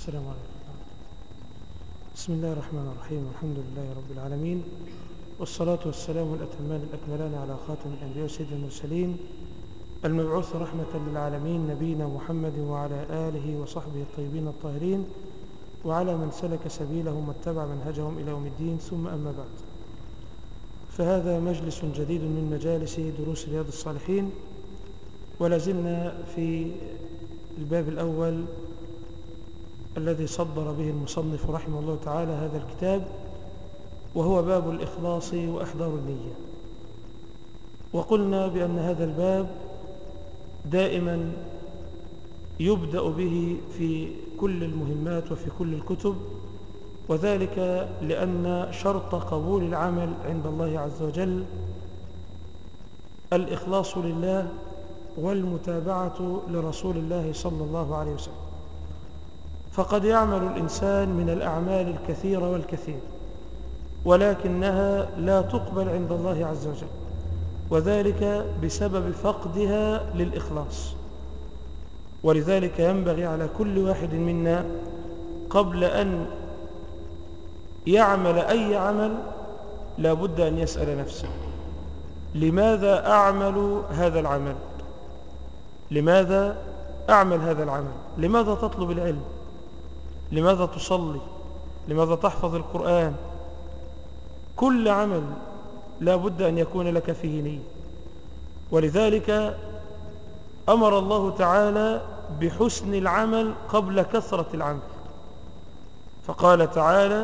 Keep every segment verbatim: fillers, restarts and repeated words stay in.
السلام عليكم. بسم الله الرحمن الرحيم، والحمد لله رب العالمين، والصلاة والسلام الأتمان الأكملان على خاتم الأنبياء وسيد المرسلين المبعوث رحمة للعالمين نبينا محمد وعلى آله وصحبه الطيبين الطاهرين وعلى من سلك سبيلهم واتبع منهجهم إلى يوم الدين، ثم أما بعد، فهذا مجلس جديد من مجالس دروس رياض الصالحين، ولازلنا في الباب الأول الذي صدر به المصنف رحمه الله تعالى هذا الكتاب، وهو باب الإخلاص وإحضار النية. وقلنا بأن هذا الباب دائما يبدأ به في كل المهمات وفي كل الكتب، وذلك لأن شرط قبول العمل عند الله عز وجل الإخلاص لله والمتابعة لرسول الله صلى الله عليه وسلم. فقد يعمل الإنسان من الأعمال الكثير والكثير، ولكنها لا تقبل عند الله عز وجل، وذلك بسبب فقدها للإخلاص. ولذلك ينبغي على كل واحد منا قبل أن يعمل أي عمل لا بد أن يسأل نفسه: لماذا أعمل هذا العمل؟ لماذا أعمل هذا العمل؟ لماذا تطلب العلم؟ لماذا تصلي؟ لماذا تحفظ القرآن؟ كل عمل لا بد أن يكون لك فيه نية. ولذلك أمر الله تعالى بحسن العمل قبل كثرة العمل، فقال تعالى: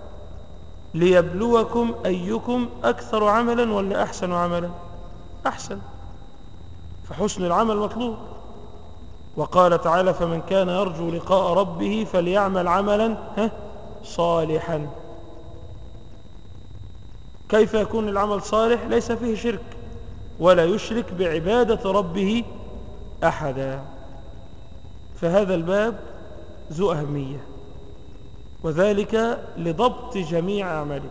ليبلوكم أيكم أكثر عملا ولا أحسن عملا؟ أحسن، فحسن العمل مطلوب. وقال تعالى: فمن كان يرجو لقاء ربه فليعمل عملا صالحا. كيف يكون العمل صالح؟ ليس فيه شرك، ولا يشرك بعبادة ربه أحدا. فهذا الباب ذو أهمية، وذلك لضبط جميع أعماله.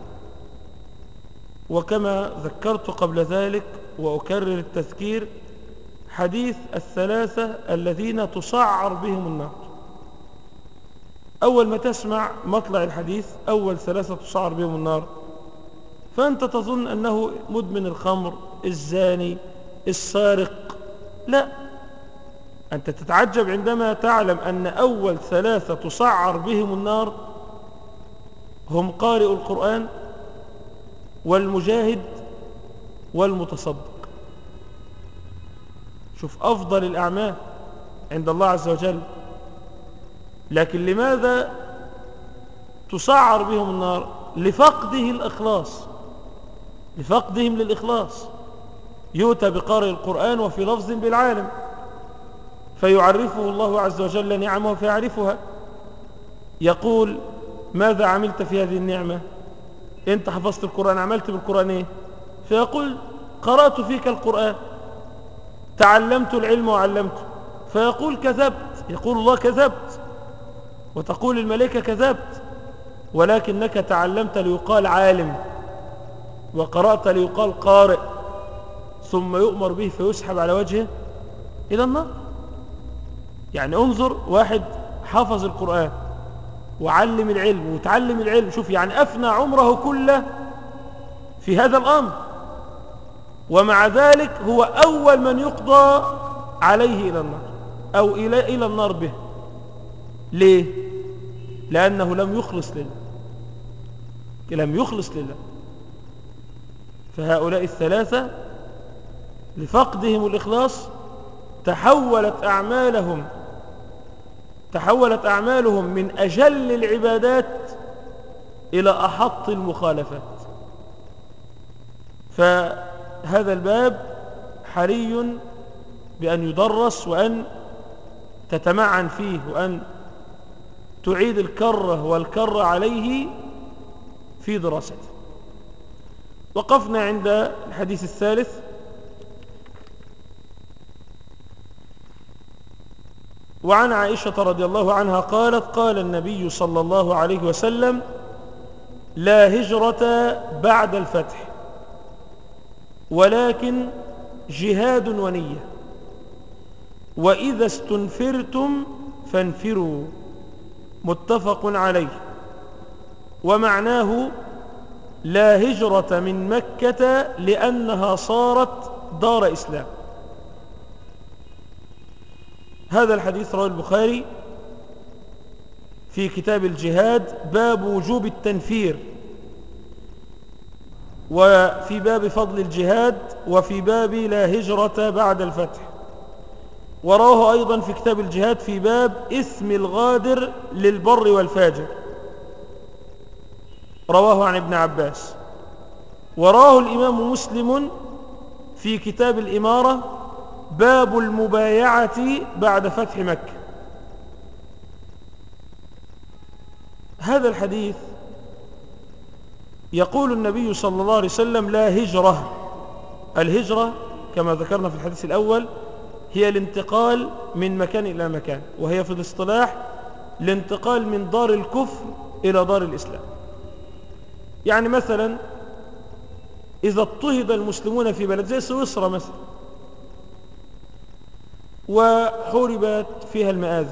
وكما ذكرت قبل ذلك وأكرر التذكير، حديث الثلاثة الذين تسعر بهم النار. أول ما تسمع مطلع الحديث أول ثلاثة تسعر بهم النار، فأنت تظن أنه مدمن الخمر، الزاني، السارق. لا، أنت تتعجب عندما تعلم أن أول ثلاثة تسعر بهم النار هم قارئ القرآن والمجاهد والمتصدق. شوف أفضل الأعمال عند الله عز وجل، لكن لماذا تسعر بهم النار؟ لفقده الإخلاص، لفقدهم للإخلاص. يؤتى بقارئ القرآن وفي لفظ بالعالم، فيعرفه الله عز وجل نعمه فيعرفها، يقول: ماذا عملت في هذه النعمة؟ انت حفظت القرآن، عملت بالقرآن ايه؟ فيقول: قرأت فيك القرآن، تعلمت العلم وعلمته. فيقول: كذبت. يقول الله: كذبت. وتقول الملائكة: كذبت، ولكنك تعلمت ليقال عالم، وقرأت ليقال قارئ، ثم يؤمر به فيسحب على وجهه إلى النار. يعني انظر، واحد حفظ القرآن وعلم العلم وتعلم العلم، شوف يعني أفنى عمره كله في هذا الأمر، ومع ذلك هو أول من يقضى عليه إلى النار أو إلى إلى النار به. ليه؟ لأنه لم يخلص لله، لم يخلص لله. فهؤلاء الثلاثة لفقدهم الإخلاص تحولت أعمالهم تحولت أعمالهم من أجل العبادات إلى أحط المخالفات. فهذا الباب حري بأن يدرس، وأن تتمعن فيه، وأن تعيد الكرة والكرة عليه في دراسته. وقفنا عند الحديث الثالث: وعن عائشة رضي الله عنها قالت: قال النبي صلى الله عليه وسلم: لا هجرة بعد الفتح، ولكن جهاد ونية، وإذا استنفرتم فانفروا متفق عليه. ومعناه لا هجرة من مكة لأنها صارت دار إسلام. هذا الحديث رواه البخاري في كتاب الجهاد باب وجوب التنفير، وفي باب فضل الجهاد، وفي باب لا هجرة بعد الفتح. ورواه أيضا في كتاب الجهاد في باب إثم الغادر للبر والفاجر، رواه عن ابن عباس. وراه الإمام مسلم في كتاب الإمارة باب المبايعة بعد فتح مكة. هذا الحديث يقول النبي صلى الله عليه وسلم لا هجرة. الهجرة كما ذكرنا في الحديث الأول هي الانتقال من مكان إلى مكان، وهي في الاصطلاح الانتقال من دار الكفر إلى دار الإسلام. يعني مثلا إذا اضطهد المسلمون في بلد زي سويسرا مثلا وحوربت فيها المآذن،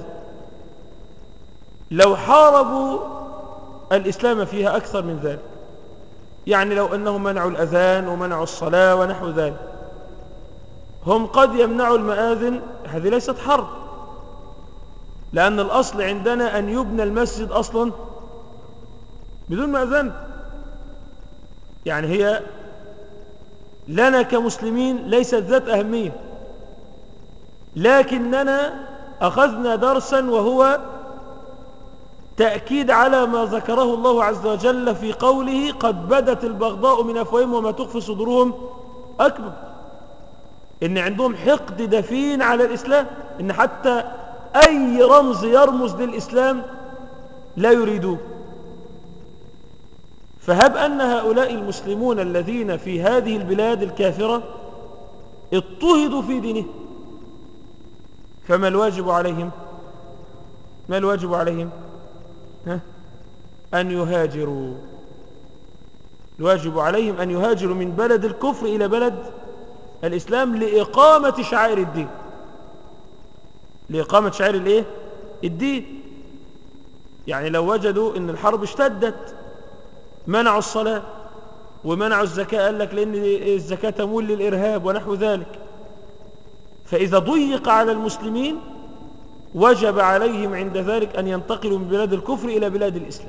لو حاربوا الإسلام فيها أكثر من ذلك، يعني لو أنهم منعوا الأذان ومنعوا الصلاة ونحو ذلك، هم قد يمنعوا المآذن. هذه ليست حرب، لأن الأصل عندنا أن يبنى المسجد أصلا بدون مأذن. يعني هي لنا كمسلمين ليست ذات أهمية، لكننا أخذنا درسا، وهو تأكيد على ما ذكره الله عز وجل في قوله قد بدت البغضاء من أفواههم وما تخفي صدورهم أكبر. إن عندهم حقد دفين على الإسلام، إن حتى أي رمز يرمز للإسلام لا يريدوه. فهب أن هؤلاء المسلمون الذين في هذه البلاد الكافرة اضطهدوا في دينهم، فما الواجب عليهم؟ ما الواجب عليهم؟ ها؟ أن يهاجروا. الواجب عليهم أن يهاجروا من بلد الكفر إلى بلد الإسلام لإقامة شعائر الدين، لإقامة شعائر الإيه؟ الدين. يعني لو وجدوا أن الحرب اشتدت منعوا الصلاة ومنعوا الزكاة، قال لك لأن الزكاة تمول للإرهاب ونحو ذلك. فإذا ضيق على المسلمين وجب عليهم عند ذلك أن ينتقلوا من بلاد الكفر إلى بلاد الإسلام.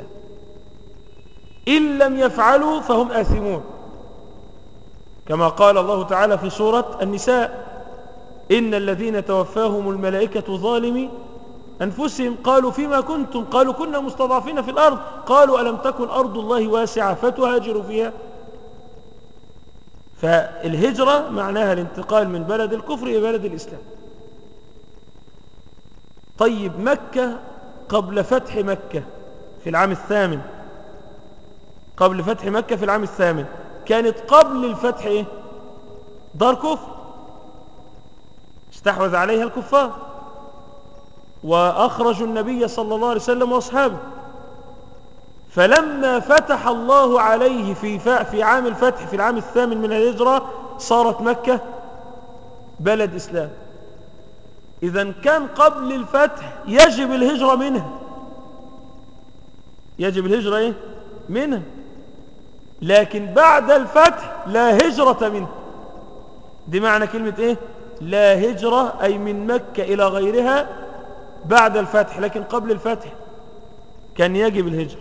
إن لم يفعلوا فهم آثمون، كما قال الله تعالى في سورة النساء إن الذين توفاهم الملائكة ظالمي أنفسهم قالوا فيما كنتم قالوا كنا مستضعفين في الأرض قالوا ألم تكن أرض الله واسعة فتهاجروا فيها. فالهجرة معناها الانتقال من بلد الكفر إلى بلد الإسلام. طيب مكة قبل فتح مكة في العام الثامن، قبل فتح مكة في العام الثامن كانت قبل الفتح إيه؟ دار كفر استحوذ عليها الكفار وأخرجوا النبي صلى الله عليه وسلم وأصحابه. فلما فتح الله عليه في في عام الفتح في العام الثامن من الهجرة صارت مكة بلد إسلام. إذن كان قبل الفتح يجب الهجرة منها، يجب الهجرة إيه؟ منها. لكن بعد الفتح لا هجرة منه. دي معنى كلمة إيه؟ لا هجرة، أي من مكة إلى غيرها بعد الفتح، لكن قبل الفتح كان يجب الهجرة.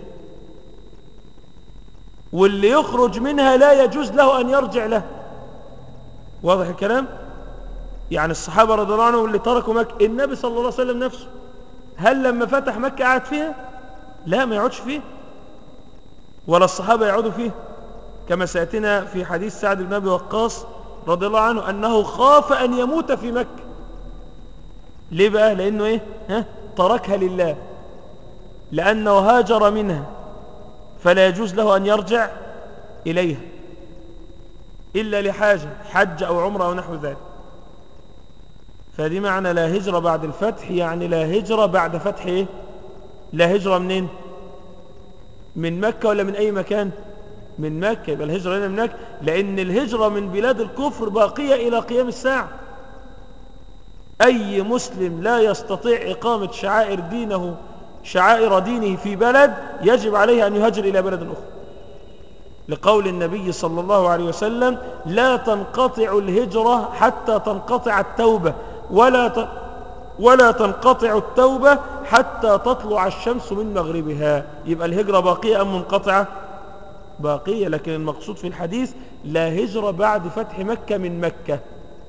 واللي يخرج منها لا يجوز له أن يرجع له. واضح الكلام؟ يعني الصحابة رضي الله عنهم اللي تركوا مكة، النبي صلى الله عليه وسلم نفسه هل لما فتح مكة قعد فيها؟ لا، ما يقعدش فيه، ولا الصحابة يقعدوا فيه، كما سيأتينا في حديث سعد بن أبي وقاص رضي الله عنه أنه خاف أن يموت في مكة. ليه بقى؟ لأنه إيه؟ ها؟ تركها لله، لأنه هاجر منها فلا يجوز له أن يرجع إليها إلا لحاجة حج أو عمره أو نحو ذلك. فدي معنى لا هجرة بعد الفتح، يعني لا هجرة بعد فتح إيه؟ لا هجرة منين؟ من مكة ولا من أي مكان؟ من مكة. يبقى الهجرة هنا من مكة، لأن الهجرة من بلاد الكفر باقية إلى قيام الساعة. أي مسلم لا يستطيع إقامة شعائر دينه شعائر دينه في بلد يجب عليه أن يهاجر إلى بلد أخرى، لقول النبي صلى الله عليه وسلم: لا تنقطع الهجرة حتى تنقطع التوبة، ولا ت... ولا تنقطع التوبة حتى تطلع الشمس من مغربها. يبقى الهجرة باقية أم منقطعة؟ باقية، لكن المقصود في الحديث لا هجرة بعد فتح مكة من مكة.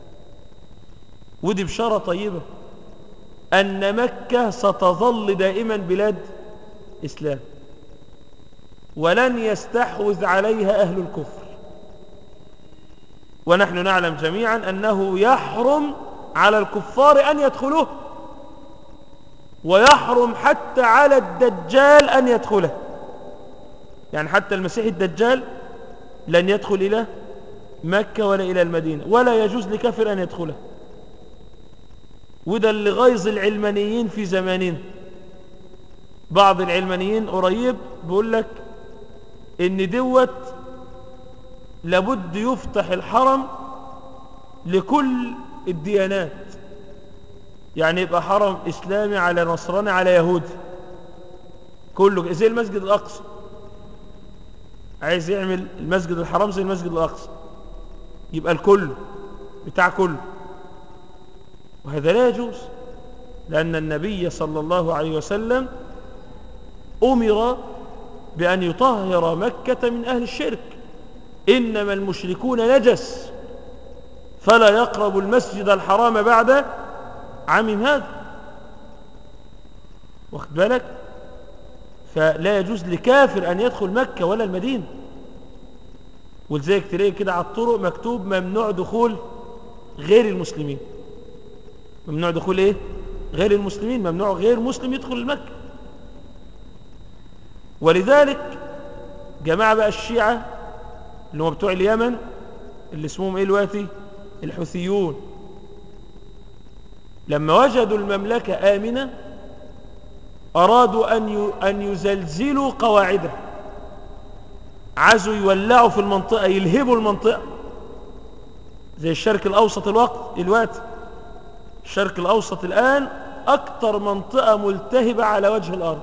ودي بشارة طيبة أن مكة ستظل دائما بلاد إسلام، ولن يستحوذ عليها أهل الكفر. ونحن نعلم جميعا أنه يحرم على الكفار أن يدخلوه، ويحرم حتى على الدجال أن يدخله. يعني حتى المسيح الدجال لن يدخل إلى مكة ولا إلى المدينة، ولا يجوز لكافر أن يدخله. وده اللي غيظ العلمانيين في زماننا. بعض العلمانيين قريب بيقول لك إن دوت لابد يفتح الحرم لكل الديانات، يعني يبقى حرم إسلامي على نصراني على يهودي، كله زي المسجد الأقصى. عايز يعمل المسجد الحرام زي المسجد الأقصى، يبقى الكل بتاع كله، وهذا لا يجوز، لأن النبي صلى الله عليه وسلم أمر بأن يطهر مكة من أهل الشرك. إنما المشركون نجس فلا يقرب المسجد الحرام بعد عام هذا، واخد بالك؟ فلا يجوز لكافر أن يدخل مكة ولا المدينة. ولذلك تلاقي كده على الطرق مكتوب: ممنوع دخول غير المسلمين. ممنوع دخول ايه؟ غير المسلمين، ممنوع غير مسلم يدخل المكة. ولذلك جماعة بقى الشيعة اللي هم بتوع اليمن، اللي اسمهم ايه دلوقتي؟ الحوثيون، لما وجدوا المملكة آمنة أرادوا أن أن يزلزلوا قواعده، عايزوا يولعوا في المنطقة، يلهبوا المنطقة، زي الشرق الأوسط الوقت الوقت الشرق الأوسط الآن أكثر منطقة ملتهبة على وجه الأرض،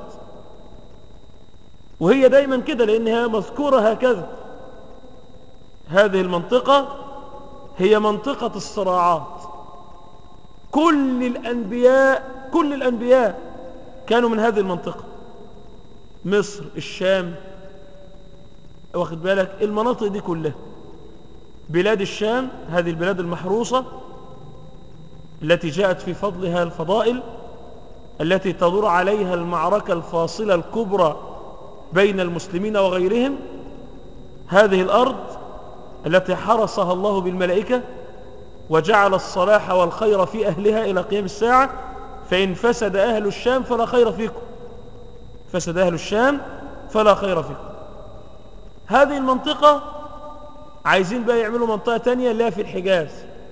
وهي دايما كده لأنها مذكورة هكذا. هذه المنطقة هي منطقة الصراعات. كل الأنبياء كل الأنبياء كانوا من هذه المنطقة، مصر، الشام، واخد بالك؟ المناطق دي كلها بلاد الشام، هذه البلاد المحروسة التي جاءت في فضلها الفضائل، التي تدور عليها المعركة الفاصلة الكبرى بين المسلمين وغيرهم. هذه الأرض التي حرسها الله بالملائكة وجعل الصلاح والخير في أهلها إلى قيام الساعة. فإن فسد أهل الشام فلا خير فيكم، فسد أهل الشام فلا خير فيكم. هذه المنطقة عايزين بقى يعملوا منطقة تانية اللي هي في الحجاز،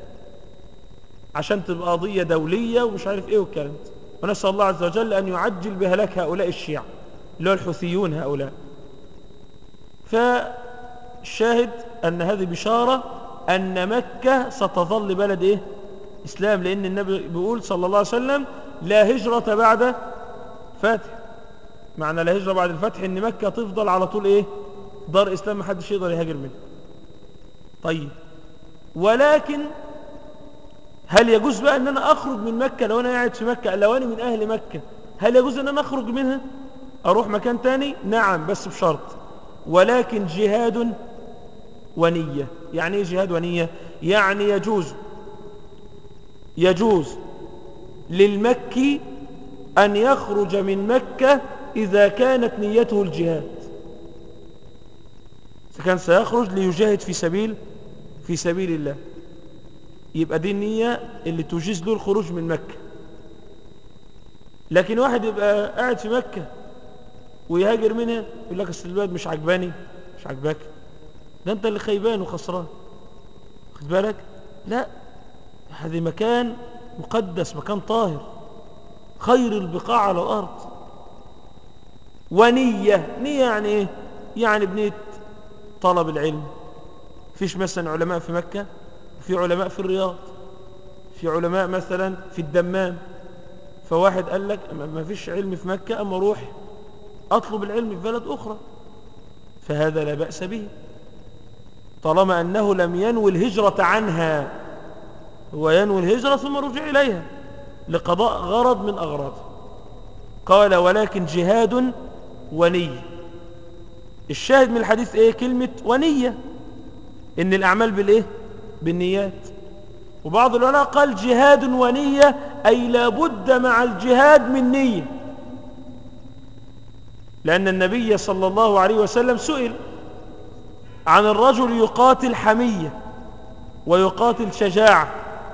عشان تبقى قضية دولية ومش عارف ايه والكلام ده. ونسأل الله عز وجل أن يعجل بهلاك هؤلاء الشيعة اللي هو الحوثيون هؤلاء. فالشاهد أن هذه بشارة أن مكة ستظل بلد إيه؟ إسلام، لأن النبي بيقول صلى الله عليه وسلم: لا هجرة بعد فتح. معنى لا هجرة بعد الفتح إن مكة تفضل على طول إيه؟ دار إسلام، محدش يقدر يهاجر منها. طيب، ولكن هل يجوز بقى أن أنا أخرج من مكة لو أنا قاعد في مكة، لو أنا من أهل مكة؟ هل يجوز أن أنا أخرج منها أروح مكان تاني؟ نعم، بس بشرط: ولكن جهاد ونية. يعني إيه جهاد ونية؟ يعني يجوز يجوز للمكي أن يخرج من مكة إذا كانت نيته الجهاد، إذا كان سيخرج ليجاهد في سبيل في سبيل الله، يبقى دي النية اللي تجيز له الخروج من مكة. لكن واحد يبقى قاعد في مكة ويهاجر منها، يقول لك أصل البلد مش عجباني. مش عجباك؟ ده أنت اللي خيبان وخسران، خد بالك؟ لا، هذا مكان مقدس، مكان طاهر، خير البقاع على الأرض. ونية، نية يعني إيه؟ يعني بنية طلب العلم. فيش مثلا علماء في مكة وفي علماء في الرياض، في علماء مثلا في الدمام، فواحد قال لك ما فيش علم في مكة، أما أروح أطلب العلم في بلد أخرى، فهذا لا بأس به طالما أنه لم ينوي الهجرة عنها، هو ينوي الهجرة ثم رجع إليها لقضاء غرض من أغراضه. قال ولكن جهاد ونية. الشاهد من الحديث إيه؟ كلمة ونية، إن الأعمال بالإيه؟ بالنيات. وبعض العلماء قال جهاد ونية أي لابد مع الجهاد من نية، لأن النبي صلى الله عليه وسلم سئل عن الرجل يقاتل حمية ويقاتل شجاعة،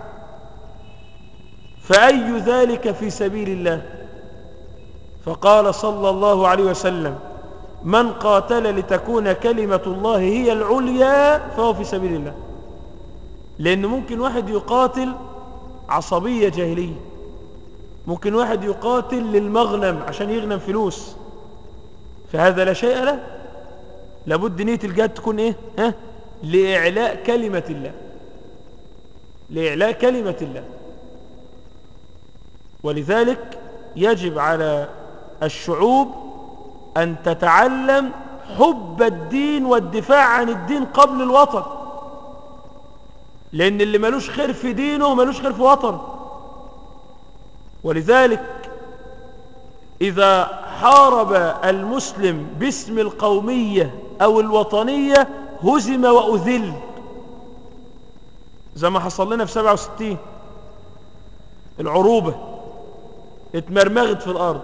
فأي ذلك في سبيل الله؟ فقال صلى الله عليه وسلم من قاتل لتكون كلمة الله هي العليا فهو في سبيل الله. لأن ممكن واحد يقاتل عصبية جاهلية، ممكن واحد يقاتل للمغنم عشان يغنم فلوس، فهذا لا شيء له. لابد نية الجهاد تكون ايه؟ ها؟ لإعلاء كلمة الله، لإعلاء كلمة الله. ولذلك يجب على الشعوب أن تتعلم حب الدين والدفاع عن الدين قبل الوطن، لأن اللي ملوش خير في دينه ملوش خير في وطن. ولذلك إذا حارب المسلم باسم القومية أو الوطنية هزم وأذل، زي ما حصل لنا في سبعة وستين، العروبة اتمرمغت في الأرض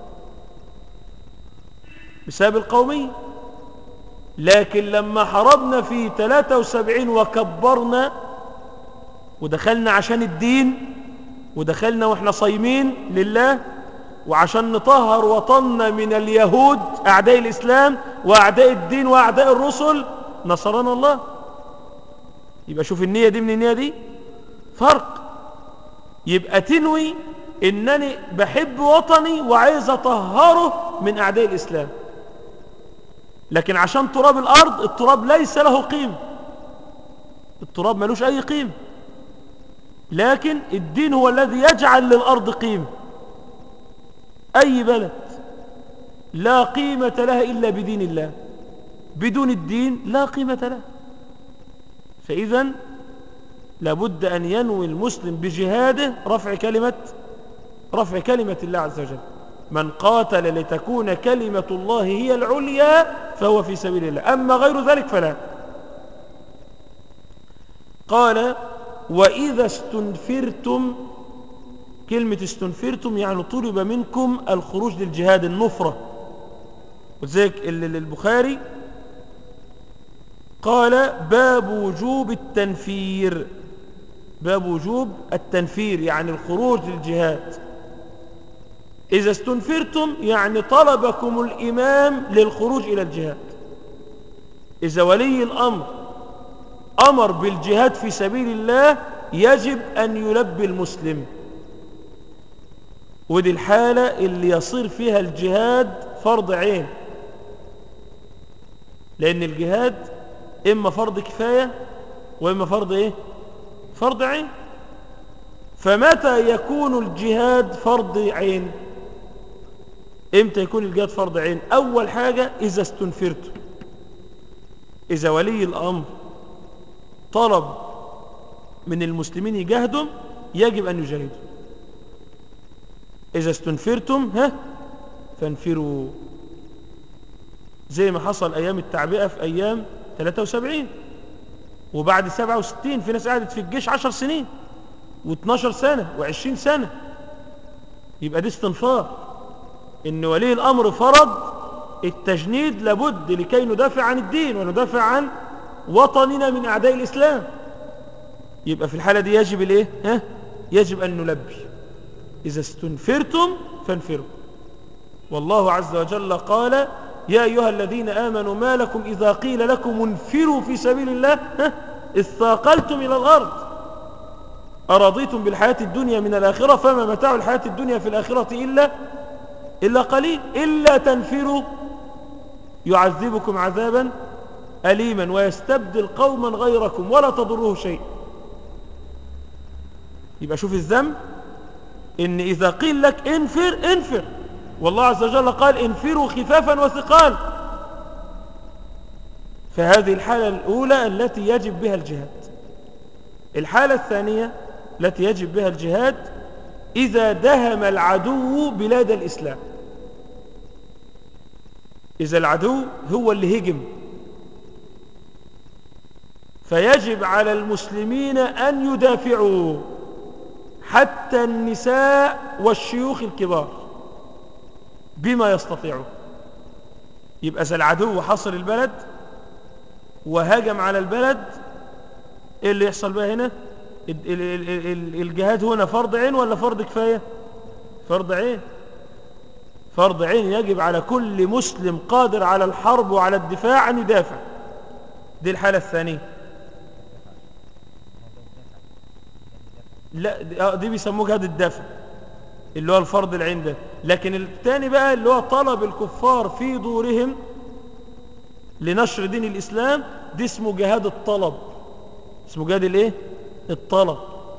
بسبب القومية. لكن لما حاربنا في ثلاثة وسبعين وكبرنا ودخلنا عشان الدين، ودخلنا واحنا صايمين لله، وعشان نطهر وطننا من اليهود أعداء الإسلام وأعداء الدين وأعداء الرسل، نصرنا الله. يبقى شوف النية دي من النية دي فرق. يبقى تنوي إنني بحب وطني وعايز أطهره من أعداء الإسلام، لكن عشان تراب الأرض، التراب ليس له قيمة، التراب ملوش أي قيمة، لكن الدين هو الذي يجعل للأرض قيمة. أي بلد لا قيمة لها إلا بدين الله، بدون الدين لا قيمة له. فإذا لابد أن ينوي المسلم بجهاده رفع كلمة رفع كلمة الله عز وجل. من قاتل لتكون كلمة الله هي العليا فهو في سبيل الله، أما غير ذلك فلا. قال وإذا استنفرتم، كلمة استنفرتم يعني طلب منكم الخروج للجهاد، النفرة. وذلك البخاري قال باب وجوب التنفير، باب وجوب التنفير يعني الخروج للجهاد. إذا استنفرتم يعني طلبكم الإمام للخروج إلى الجهاد. إذا ولي الأمر أمر بالجهاد في سبيل الله يجب أن يلبي المسلم، ودي الحالة اللي يصير فيها الجهاد فرض عين، لأن الجهاد إما فرض كفاية وإما فرض إيه؟ فرض عين. فمتى يكون الجهاد فرض عين؟ إمتى يكون الجهاد فرض عين؟ أول حاجة إذا استنفرتم، إذا ولي الأمر طلب من المسلمين يجاهدوا يجب أن يجاهدوا. إذا استنفرتم ها فانفروا، زي ما حصل أيام التعبئة في أيام ثلاثة وسبعين، وبعد سبعة وستين في ناس قعدت في الجيش عشر سنين واثناشر سنة وعشرين سنة. يبقى دي استنفار، إن ولي الأمر فرض التجنيد لابد لكي ندافع عن الدين وندافع عن وطننا من أعداء الإسلام. يبقى في الحالة دي يجب الإيه؟ ها؟ يجب أن نلبي. إذا استنفرتم فانفروا. والله عز وجل قال يا أيها الذين آمنوا ما لكم إذا قيل لكم انفروا في سبيل الله ها؟ اثاقلتم إلى الأرض أرضيتم بالحياة الدنيا من الآخرة فما متاع الحياة الدنيا في الآخرة إلا إلا قليل إلا تنفروا يعذبكم عذابا أليما ويستبدل قوما غيركم ولا تضروه شيء. يبقى شوف الذنب إن إذا قيل لك انفر انفر، والله عز وجل قال انفروا خفافا وثقال. فهذه الحالة الأولى التي يجب بها الجهاد. الحالة الثانية التي يجب بها الجهاد إذا دهم العدو بلاد الإسلام. إذا العدو هو اللي هجم، فيجب على المسلمين أن يدافعوا، حتى النساء والشيوخ الكبار بما يستطيعون. يبقى إذا العدو حصر البلد وهاجم على البلد، إيه اللي يحصل بقى هنا؟ الجهاد هنا فرض عين ولا فرض كفاية؟ فرض عين. فرض عين، يجب على كل مسلم قادر على الحرب وعلى الدفاع أن يدافع. دي الحالة الثانية. لا دي بيسموه جهاد الدفع اللي هو الفرض العين ده. لكن الثاني بقى اللي هو طلب الكفار في دورهم لنشر دين الإسلام، دي اسمه جهاد الطلب. اسمه جهاد الايه؟ الطلب.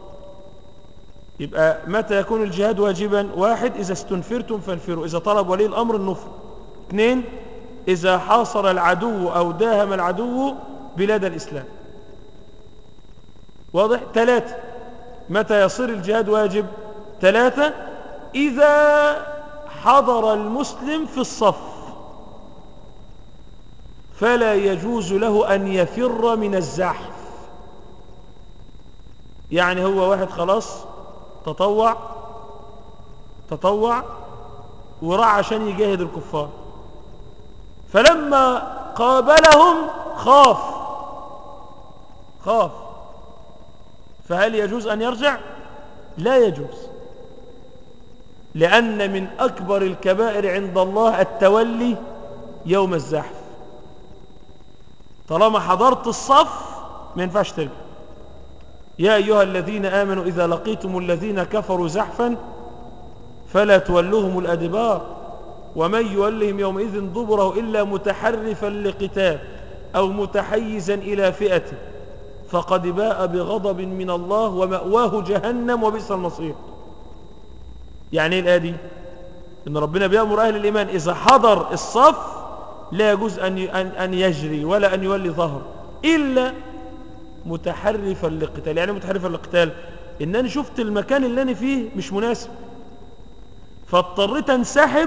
يبقى متى يكون الجهاد واجبا؟ واحد، إذا استنفرتم فانفروا، إذا طلب ولي الأمر النفر. اثنين، إذا حاصر العدو أو داهم العدو بلاد الإسلام. واضح؟ ثلاثة، متى يصير الجهاد واجب؟ ثلاثة، إذا حضر المسلم في الصف فلا يجوز له أن يفر من الزحف. يعني هو واحد خلاص تطوع تطوع وراح عشان يجاهد الكفار، فلما قابلهم خاف خاف فهل يجوز أن يرجع؟ لا يجوز، لأن من أكبر الكبائر عند الله التولي يوم الزحف. طالما حضرت الصف ما ينفعش ترجع. يا أيها الذين آمنوا إذا لقيتم الذين كفروا زحفا فلا تولوهم الأدبار ومن يولهم يومئذ دبره إلا متحرفا لقتال أو متحيزا إلى فئة فقد باء بغضب من الله ومأواه جهنم وبئس المصير. يعني ايه الآية دي؟ إن ربنا بيأمر أهل الإيمان إذا حضر الصف لا يجوز أن أن يجري ولا أن يولي ظهر إلا متحرفا للقتال. يعني متحرفا للقتال إن أنا شفت المكان اللي أنا فيه مش مناسب فاضطريت أنسحب،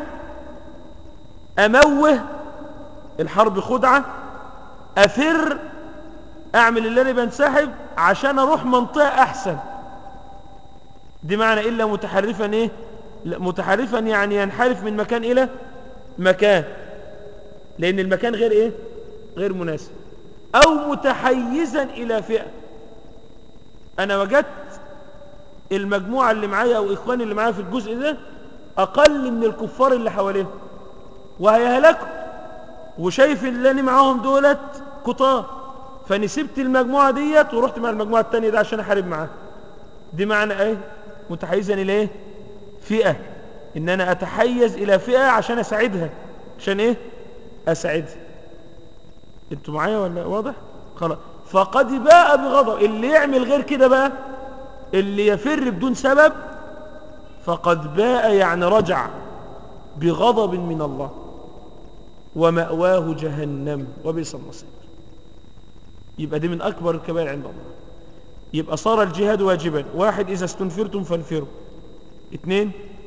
أموه، الحرب خدعة، أفر، أعمل اللي أنا بنسحب عشان أروح منطقة أحسن. دي معنى إلا متحرفا إيه؟ متحرفا يعني ينحرف من مكان إلى مكان لأن المكان غير إيه؟ غير مناسب. أو متحيزا إلى فئة، أنا وجدت المجموعة اللي معايا أو إخواني اللي معايا في الجزء ده أقل من الكفار اللي حواليهم وهيهلكوا، وشايف اللي أنا معاهم دولت كتار، فأني سبت المجموعة ديت ورحت مع المجموعة التانية ده عشان أحارب معاه. دي معنى إيه؟ متحيزا إلى إيه؟ فئة، إن أنا أتحيز إلى فئة عشان أساعدها. عشان إيه؟ أساعدها. أنتوا معايا ولا واضح؟ خلاص. فقد باء بغضب، اللي يعمل غير كده بقى، اللي يفر بدون سبب، فقد باء يعني رجع بغضب من الله ومأواه جهنم وبئس المصير. يبقى دي من أكبر الكبائر عند الله. يبقى صار الجهاد واجبا. واحد، إذا استنفرتم فانفروا. اثنين،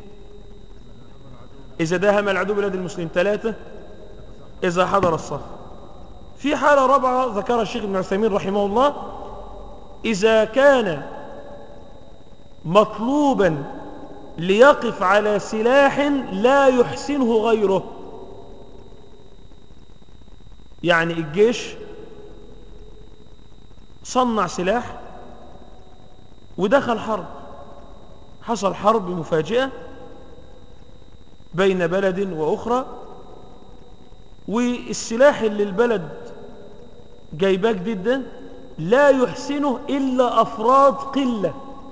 إذا داهم العدو بلاد المسلمين. ثلاثة، إذا حضر الصف. في حالة رابعة ذكرها الشيخ ابن عثيمين رحمه الله، إذا كان مطلوبا ليقف على سلاح لا يحسنه غيره. يعني الجيش صنع سلاح ودخل حرب، حصل حرب مفاجئة بين بلد وأخرى، والسلاح اللي البلد جايباه جديد ده لا يحسنه إلا أفراد قلة،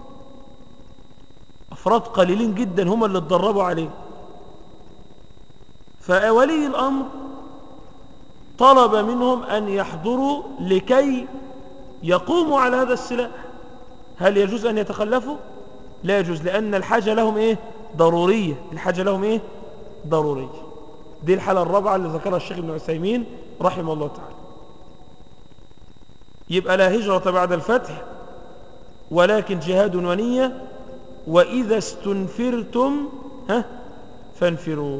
أفراد قليلين جدا هم اللي اتدربوا عليه. فولي الأمر طلب منهم أن يحضروا لكي يقوموا على هذا السلاح. هل يجوز أن يتخلفوا؟ لا يجوز، لأن الحاجة لهم إيه؟ ضرورية. الحاجة لهم إيه؟ ضرورية. دي الحالة الرابعة اللي ذكرها الشيخ ابن عثيمين رحمه الله تعالى. يبقى لا هجرة بعد الفتح، ولكن جهاد ونية. وإذا استنفرتم ها فانفروا.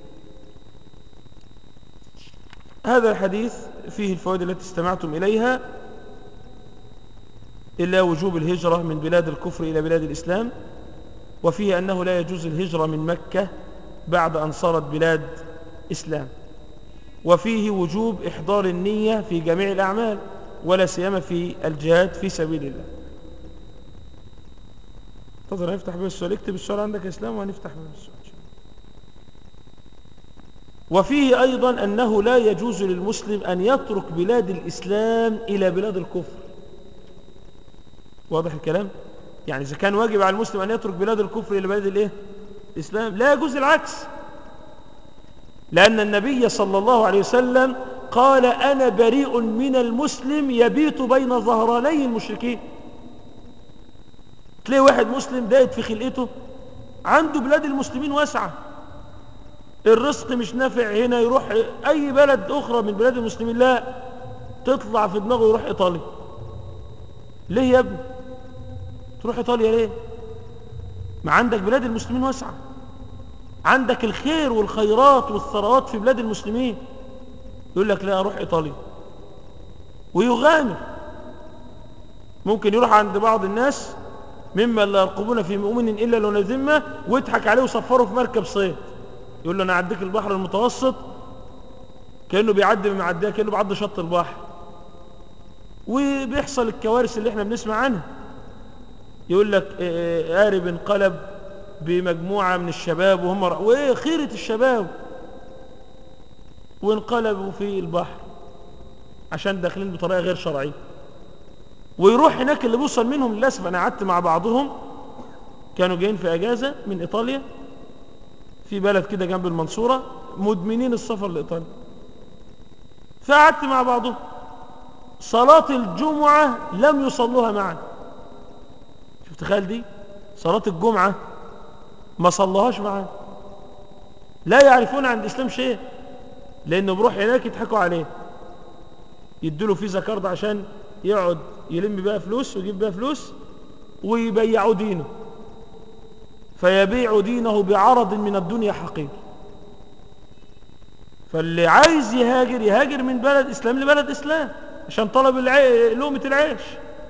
هذا الحديث فيه الفوائد التي استمعتم إليها: إلا وجوب الهجرة من بلاد الكفر إلى بلاد الإسلام، وفيه أنه لا يجوز الهجرة من مكة بعد أن صارت بلاد إسلام، وفيه وجوب إحضار النية في جميع الأعمال ولا سيما في الجهاد في سبيل الله. تفضل نفتح باب السؤال. اكتب السؤال عندك يا إسلام وهنفتح باب السؤال. وفيه أيضا أنه لا يجوز للمسلم أن يترك بلاد الإسلام إلى بلاد الكفر. واضح الكلام؟ يعني إذا كان واجب على المسلم أن يترك بلاد الكفر إلى بلاد الإيه؟ الإسلام، لا يجوز العكس، لأن النبي صلى الله عليه وسلم قال: أنا بريء من المسلم يبيت بين ظهراني المشركين. تلاقي واحد مسلم دايت في خلقته، عنده بلاد المسلمين واسعة، الرزق مش نافع هنا، يروح أي بلد أخرى من بلاد المسلمين، لا، تطلع في دماغه يروح إيطاليا. ليه يا ابني تروح إيطاليا ليه؟ ما عندك بلاد المسلمين واسعة، عندك الخير والخيرات والثروات في بلاد المسلمين. يقول لك لا، أروح إيطاليا، ويغامر. ممكن يروح عند بعض الناس مما لا يرقبون في مؤمن إلا لو ذمة، ويضحك عليه ويصفره في مركب صيد، يقول له أنا أعديك البحر المتوسط، كأنه بيعدي من معديه، كأنه بيعدي شط البحر. وبيحصل الكوارث اللي احنا بنسمع عنها. يقول لك قارب انقلب بمجموعة من الشباب وهم ر... وايه خيرة الشباب، وانقلبوا في البحر عشان داخلين بطريقة غير شرعية. ويروح هناك اللي بيوصل منهم للأسف، أنا قعدت مع بعضهم كانوا جايين في أجازة من إيطاليا في بلد كده جنب المنصورة، مدمنين السفر لإيطاليا. فقعدت مع بعضهم، صلاة الجمعة لم يصلوها معا. شوف تخيل دي، صلاة الجمعة ما صلوهاش معا، لا يعرفون عن الإسلام شيء، لأنه بروح هناك يضحكوا عليه، يدوا فيزا كارد عشان يقعد يلم بها فلوس ويجيب بها فلوس، ويبيعوا دينه، فيبيع دينه بعرض من الدنيا حقير. فاللي عايز يهاجر يهاجر من بلد إسلام لبلد إسلام عشان طلب العي... لقمة العيش.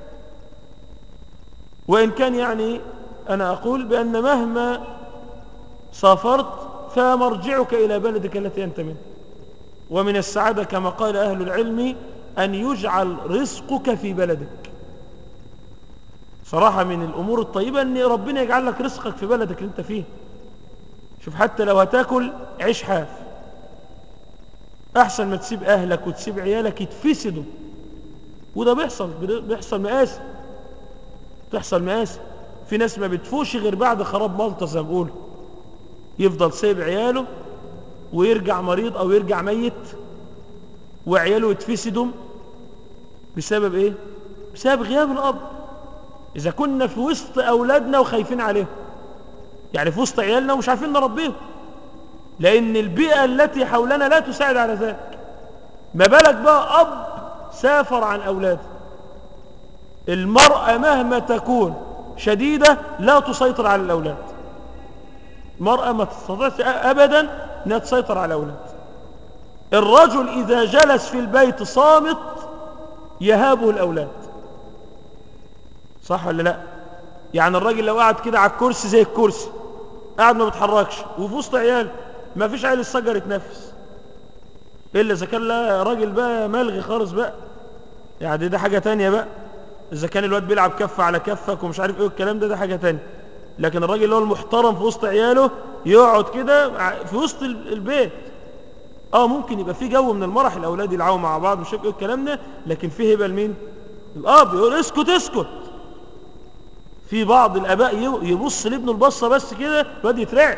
وإن كان يعني أنا أقول بأن مهما سافرت فمرجعك إلى بلدك التي أنت منه. ومن السعادة كما قال أهل العلم أن يجعل رزقك في بلدك. صراحة من الأمور الطيبة أن ربنا يجعل لك رزقك في بلدك اللي أنت فيه. شوف، حتى لو هتاكل عيش حاف، أحسن ما تسيب أهلك وتسيب عيالك يتفسدوا. وده بيحصل بيحصل مآسي، بتحصل مآسي. في ناس ما بتفوش غير بعد خراب مالطة زي ما بيقولوا، يفضل سايب عياله ويرجع مريض أو يرجع ميت، وعياله يتفسدوا بسبب إيه؟ بسبب غياب الأب. إذا كنا في وسط أولادنا وخايفين عليهم، يعني في وسط عيالنا ومش عارفين نربيهم، لأن البيئة التي حولنا لا تساعد على ذلك، ما بالك بقى أب سافر عن أولاده. المرأة مهما تكون شديدة لا تسيطر على الأولاد. المرأة ما تستطيع أبدا أنها تسيطر على الأولاد. الرجل إذا جلس في البيت صامت يهابه الأولاد، صح ولا لا؟ يعني الراجل لو قعد كده على الكرسي زي الكرسي، قاعد ما بيتحركش وفي وسط عيال، ما فيش عيل الصجر يتنفس، إلا إذا كان لا راجل بقى ملغي خالص بقى، يعني ده حاجة تانية بقى. إذا كان الواد بيلعب كف على كفك ومش عارف إيه الكلام ده، ده حاجة تانية. لكن الراجل اللي هو المحترم في وسط عياله يقعد كده في وسط البيت، اه ممكن يبقى في جو من المرح، الاولاد يلعبوا مع بعض مش عارف ايه الكلام ده، لكن في هبه لمين؟ الاب يقول اسكت اسكت. في بعض الاباء يبص لابنه البصه بس كده الواد يترعب.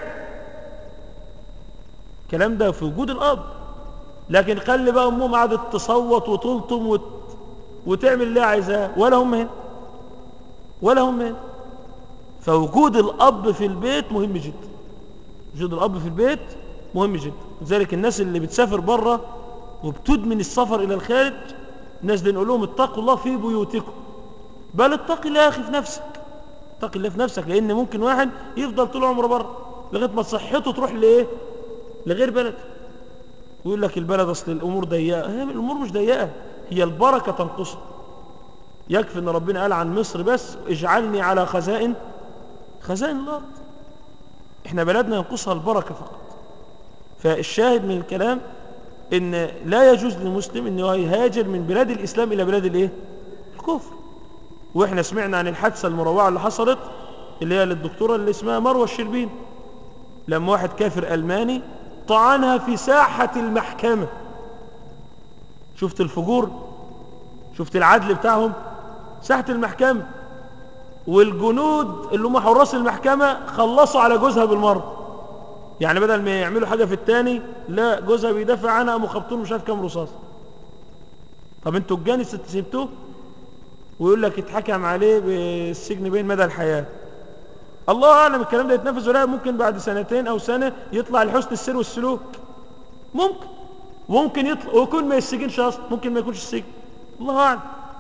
الكلام ده في وجود الاب. لكن خلي بقى امهم قعدت تصوت وتلطم وت... وتعمل اللي عايزاه، ولا هم هنا ولا هم هنا. فوجود الأب في البيت مهم جدا. وجود الأب في البيت مهم جدا. لذلك الناس اللي بتسافر بره وبتدمن السفر إلى الخارج، الناس دي نقول لهم اتقوا الله في بيوتكم، بل اتق الله يا أخي في نفسك. اتق الله في نفسك، لأن ممكن واحد يفضل طول عمره بره لغاية ما صحته تروح لإيه؟ لغير بلد، ويقول لك البلد أصل الأمور ضيقة. هي الأمور مش ضيقة، هي البركة تنقصها. يكفي أن ربنا قال عن مصر بس اجعلني على خزائن خزائن الأرض. احنا بلدنا ينقصها البركة فقط. فالشاهد من الكلام ان لا يجوز للمسلم انه يهاجر من بلاد الإسلام إلى بلاد الايه؟ الكفر. واحنا سمعنا عن الحادثة المروعة اللي حصلت، اللي هي للدكتورة اللي اسمها مروة الشربين، لما واحد كافر ألماني طعنها في ساحة المحكمة. شفت الفجور؟ شفت العدل بتاعهم؟ ساحة المحكمة، والجنود اللي هم حراس المحكمة خلصوا على جوزها بالمرة. يعني بدل ما يعملوا حاجة في التاني، لا، جوزها بيدافع عنها، مخبطون مش عارف كام رصاص. طب انتوا الجاني سبتوه؟ ويقول لك اتحكم عليه بالسجن بين مدى الحياة. الله أعلم الكلام ده يتنفذ ولا ممكن بعد سنتين أو سنة يطلع لحسن السير والسلوك. ممكن ممكن يطلع ويكون ما يسجنش أصلا، ممكن ما يكونش السجن، الله أعلم.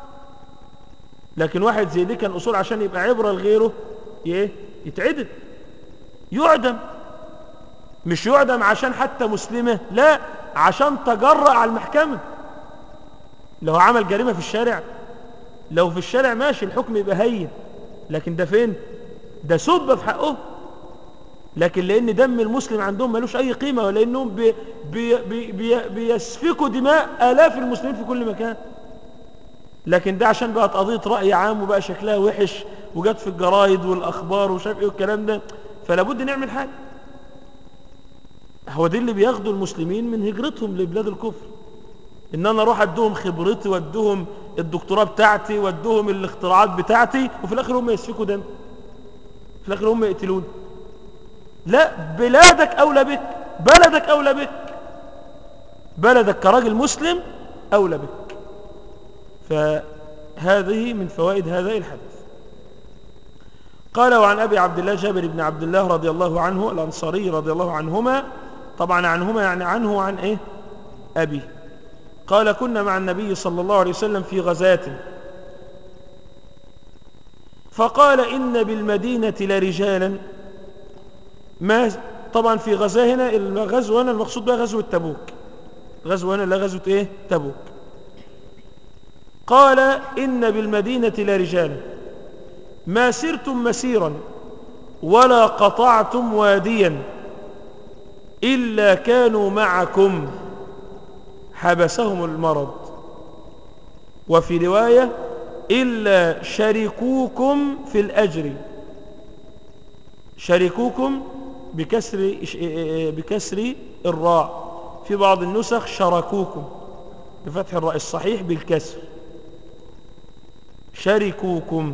لكن واحد زي دي كان أصول عشان يبقى عبرة لغيره ايه؟ يتعدم، يعدم. مش يعدم عشان حتى مسلمة، لا، عشان تجرأ على المحكمة. لو عمل جريمة في الشارع، لو في الشارع ماشي الحكم يبقى هين، لكن ده فين؟ ده سب في حقه. لكن لأن دم المسلم عندهم ملوش أي قيمة، ولأنهم بي بي بي بي بيسفكوا دماء آلاف المسلمين في كل مكان. لكن ده عشان بقت قضية رأي عام وبقى شكلها وحش وجت في الجرايد والأخبار وشاف إيه والكلام ده، فلا بد نعمل حاجة. هو دي اللي بياخدوا المسلمين من هجرتهم لبلاد الكفر، ان انا اروح ادوهم خبرتي وادوهم الدكتوراه بتاعتي وادوهم الاختراعات بتاعتي، وفي الاخر هم يسفكوا دم، في الاخر هم يقتلون. لا، بلادك اولى بك، بلدك اولى بك، بلدك كراجل مسلم اولى بك. فهذه من فوائد هذا الحديث. قال: وعن ابي عبد الله جابر بن عبد الله رضي الله عنه الانصاري رضي الله عنهما، طبعا عنهما يعني عنه وعن ايه؟ ابي. قال: كنا مع النبي صلى الله عليه وسلم في غزاة، فقال: إن بالمدينة لرجالا ما. طبعا في غزاة هنا، الغزوة هنا المقصود بها غزوة تبوك، غزوة هنا لا غزوة ايه؟ تبوك. قال: إن بالمدينة لرجالا ما سرتم مسيرا ولا قطعتم واديا إلا كانوا معكم حبسهم المرض، وفي رواية إلا شركوكم في الأجر. شركوكم بكسر بكسر الراء، في بعض النسخ شركوكم بفتح الراء، الصحيح بالكسر شركوكم.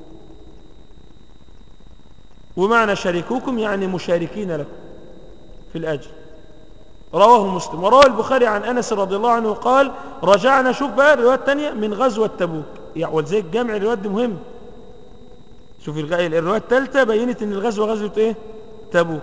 ومعنى شركوكم يعني مشاركين لكم في الأجر. رواه مسلم. وروى البخاري عن أنس رضي الله عنه قال: رجعنا، شوف بقى الرواية الثانية، من غزوة تبوك. يعني وزي الجمع الروايات دي مهم. شوف الرواية الثالثة بينت ان الغزوة غزوة ايه؟ تبوك،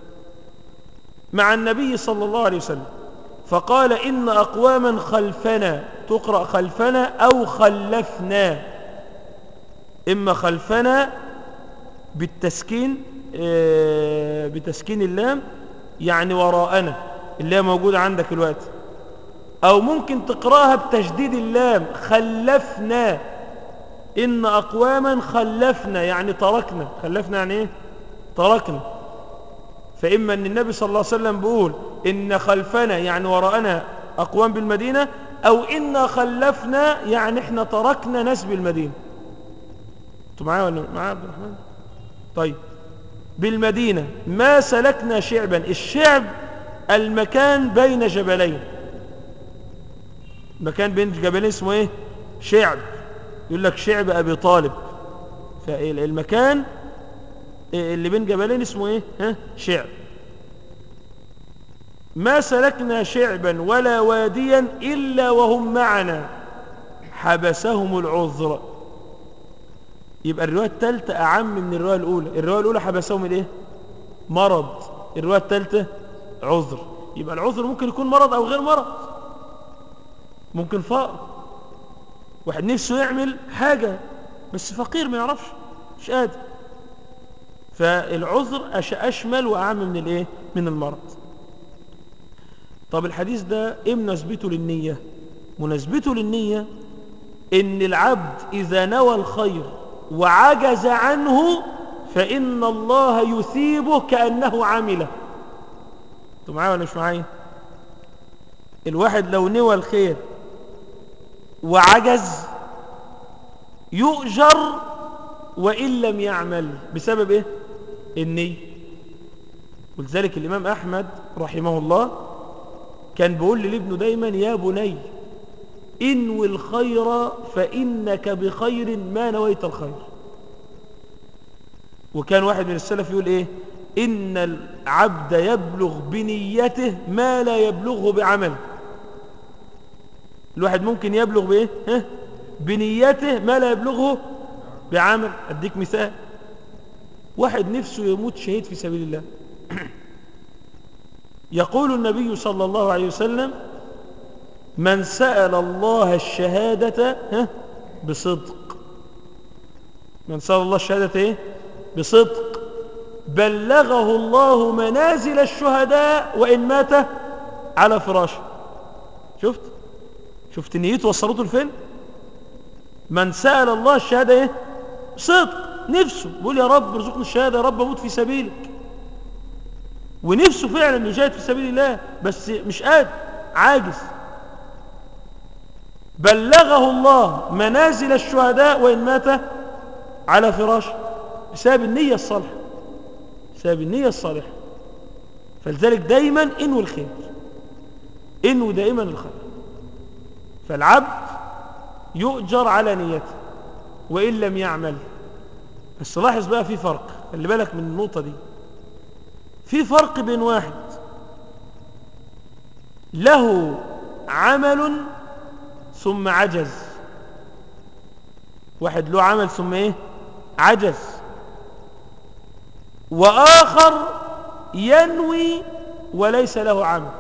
مع النبي صلى الله عليه وسلم. فقال: إن أقواما خلفنا، تقرأ خلفنا أو خلفنا، إما خلفنا بالتسكين آه بتسكين اللام يعني وراءنا، اللي هي موجودة عندك الوقت، أو ممكن تقرأها بتشديد اللام خلفنا. إن أقواما خلفنا يعني تركنا، خلفنا يعني إيه؟ تركنا. فإما أن النبي صلى الله عليه وسلم بيقول إن خلفنا يعني وراءنا أقوام بالمدينة، أو إن خلفنا يعني إحنا تركنا ناس بالمدينة. أنتوا معايا ولا معايا عبد الرحمن؟ طيب. بالمدينة ما سلكنا شعبا. الشعب المكان بين جبلين، مكان بين جبلين اسمه إيه؟ شعب. يقول لك شعب أبي طالب، فالمكان اللي بين جبلين اسمه إيه؟ ها؟ شعب. ما سلكنا شعبا ولا واديا إلا وهم معنا حبسهم العذر. يبقى الرواية الثالثة أعم من الرواية الأولى. الرواية الأولى حبسهم الإيه؟ مرض. الرواية الثالثة عذر. يبقى العذر ممكن يكون مرض أو غير مرض، ممكن فقر، واحد نفسه يعمل حاجة بس فقير ما يعرفش، مش قادر. فالعذر أشمل وأعم من الإيه؟ من المرض. طب الحديث ده إيه مناسبته للنية؟ مناسبته للنية إن العبد إذا نوى الخير وعجز عنه فإن الله يثيبه كأنه عمله. انتوا معايا ولا مش معايا؟ الواحد لو نوى الخير وعجز يؤجر وإن لم يعمل بسبب إيه؟ النية. ولذلك الإمام أحمد رحمه الله كان بيقول لابنه دايما: يا بني انوي الخير فإنك بخير ما نويت الخير. وكان واحد من السلف يقول إيه؟ إن العبد يبلغ بنيته ما لا يبلغه بعمل. الواحد ممكن يبلغ بإيه؟ ها؟ بنيته ما لا يبلغه بعمل. أديك مثال: واحد نفسه يموت شهيد في سبيل الله. يقول النبي صلى الله عليه وسلم: من سأل الله الشهادة ها بصدق، من سأل الله الشهادة إيه؟ بصدق بلغه الله منازل الشهداء وإن مات على فراشه. شفت شفت نيته وصلته لفين؟ من سأل الله الشهادة إيه؟ صدق، نفسه بيقول: يا رب ارزقني الشهادة، يا رب اموت في سبيلك. ونفسه فعلا يجاهد في سبيل الله بس مش قادر، عاجز. بلغه الله منازل الشهداء وإن مات على فراشه بسبب النية الصالحة، بسبب النية الصالحة. فلذلك دايما انوي الخير، انوي دائما الخير. فالعبد يؤجر على نيته وإن لم يعمل. بس لاحظ بقى في فرق، خلي بالك من النقطة دي. في فرق بين واحد له عمل ثم عجز، واحد له عمل ثم ايه؟ عجز. وآخر ينوي وليس له عمل.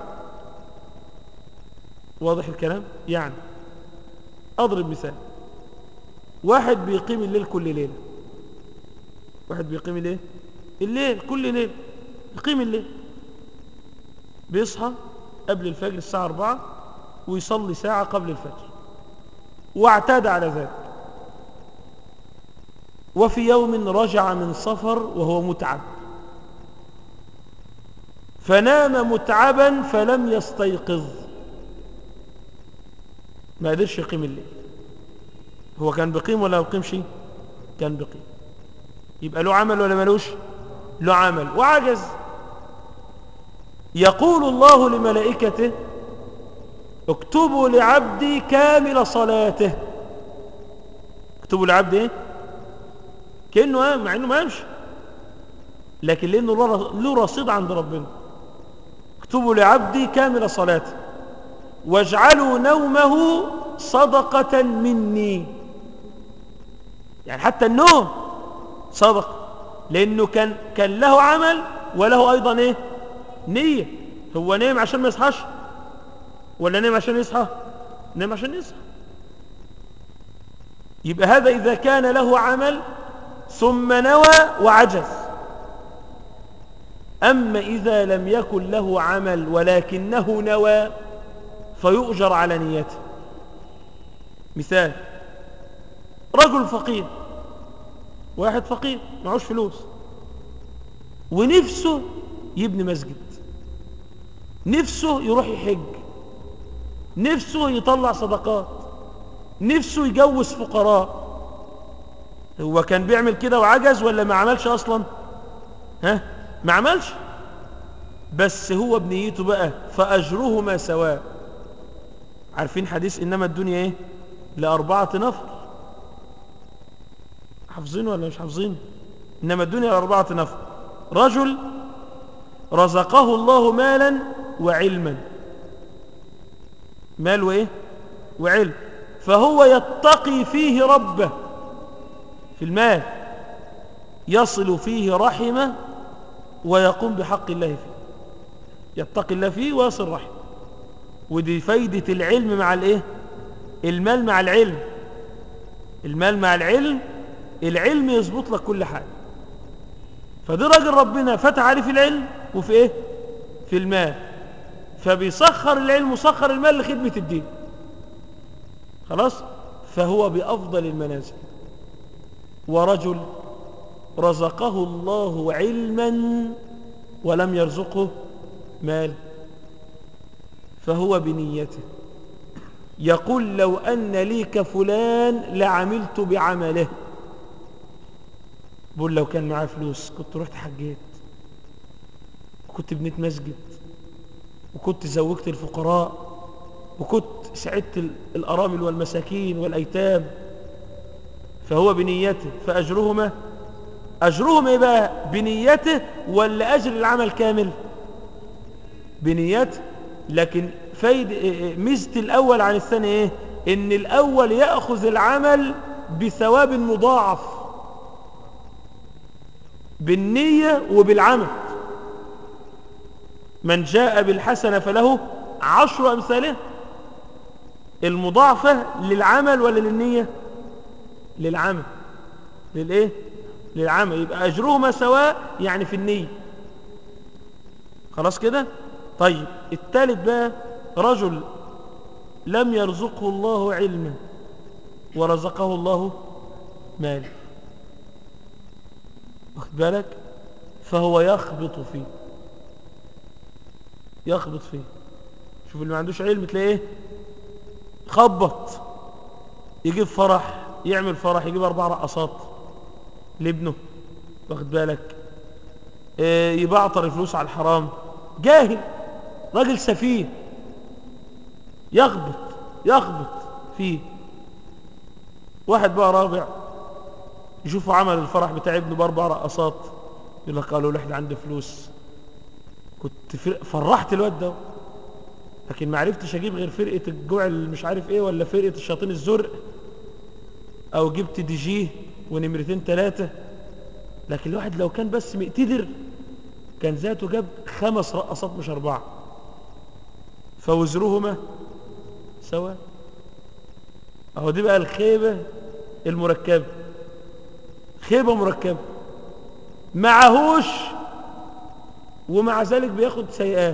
واضح الكلام؟ يعني أضرب مثال: واحد بيقيم الليل كل ليلة، واحد بيقيم الليل الليل كل ليلة، يقيم الليل، بيصحى قبل الفجر الساعة أربعة ويصلي ساعة قبل الفجر واعتاد على ذلك. وفي يوم رجع من سفر وهو متعب فنام متعبا فلم يستيقظ، ما قدرش يقيم الليل. هو كان بيقيم ولا بيقيمش؟ كان بيقيم. يبقى له عمل ولا ملوش؟ له عمل وعجز. يقول الله لملائكته: اكتبوا لعبدي كامل صلاته. اكتبوا لعبدي ايه؟ كأنه مع انه ما يمشي، لكن لانه له رصيد عند ربنا. اكتبوا لعبدي كامل صلاته واجعلوا نومه صدقة مني. يعني حتى النوم صدقة، لانه كان كان له عمل وله ايضا ايه؟ نية. هو نام عشان ما يصحاش ولا نام عشان يصحى؟ نام عشان يصحى. يبقى هذا إذا كان له عمل ثم نوى وعجز. أما إذا لم يكن له عمل ولكنه نوى فيؤجر على نيته. مثال: رجل فقير، واحد فقير معوش فلوس ونفسه يبني مسجد، نفسه يروح يحج، نفسه يطلع صدقات، نفسه يجوز فقراء. هو كان بيعمل كده وعجز ولا ما عملش أصلا؟ ها؟ ما عملش، بس هو بنيته بقى فأجرهما سواء. عارفين حديث إنما الدنيا إيه؟ لأربعة نفر؟ حافظين ولا مش حافظين؟ إنما الدنيا لأربعة نفر: رجل رزقه الله مالا وعلما، مال وإيه؟ وعلم، فهو يتقي فيه ربه في المال يصل فيه رحمه ويقوم بحق الله فيه، يتقي الله فيه ويصل رحمه. ودي فايدة العلم مع الايه؟ المال مع العلم. المال مع العلم، العلم يظبط لك كل حاجة. فده راجل ربنا فتح عليه في العلم وفي ايه؟ في المال، فبيسخر العلم وسخر المال لخدمة الدين. خلاص؟ فهو بأفضل المنازل. ورجل رزقه الله علما ولم يرزقه مال، فهو بنيته يقول لو أن لي كفلان لعملت بعمله. بقول لو كان معاه فلوس كنت رحت حجيت، وكنت بنيت مسجد، وكنت زوجت الفقراء، وكنت سعدت الأرامل والمساكين والأيتام. فهو بنيته فأجرهما، أجرهم إيه بقى؟ بنيته ولا أجر العمل كامل؟ بنيته. لكن فايد ميزة الأول عن الثاني إيه؟ إن الأول يأخذ العمل بثواب مضاعف بالنية وبالعمل. من جاء بالحسنة فله عشر أمثالها. المضاعفة للعمل ولا للنية؟ للعمل. للإيه؟ للعمل. يبقى أجرهما سواء يعني في النية. خلاص كده؟ طيب الثالث بقى رجل لم يرزقه الله علما ورزقه الله مال، واخد بالك؟ فهو يخبط فيه، يخبط فيه. شوف اللي ما عندوش علم تلاقيه خبط، يجيب فرح، يعمل فرح يجيب أربع رقصات لابنه، واخد بالك؟ إيه، يبعطر الفلوس على الحرام. جاهل، راجل سفيه، يخبط يخبط فيه. واحد بقى رابع يشوفوا عمل الفرح بتاع ابنه بأربع رقصات، يقول لك قالوا له احنا عندي فلوس، كنت فرحت الواد ده، لكن ما عرفتش اجيب غير فرقه الجوع اللي مش عارف ايه، ولا فرقه الشياطين الزرق، او جبت دي جي ونمرتين ثلاثه. لكن الواحد لو كان بس مقتدر كان ذاته جاب خمس رقصات مش اربعه، فوزرهما سواء. اهو دي بقى الخيبه المركبه، خيبه مركبه، معهوش ومع ذلك بياخد سيئات.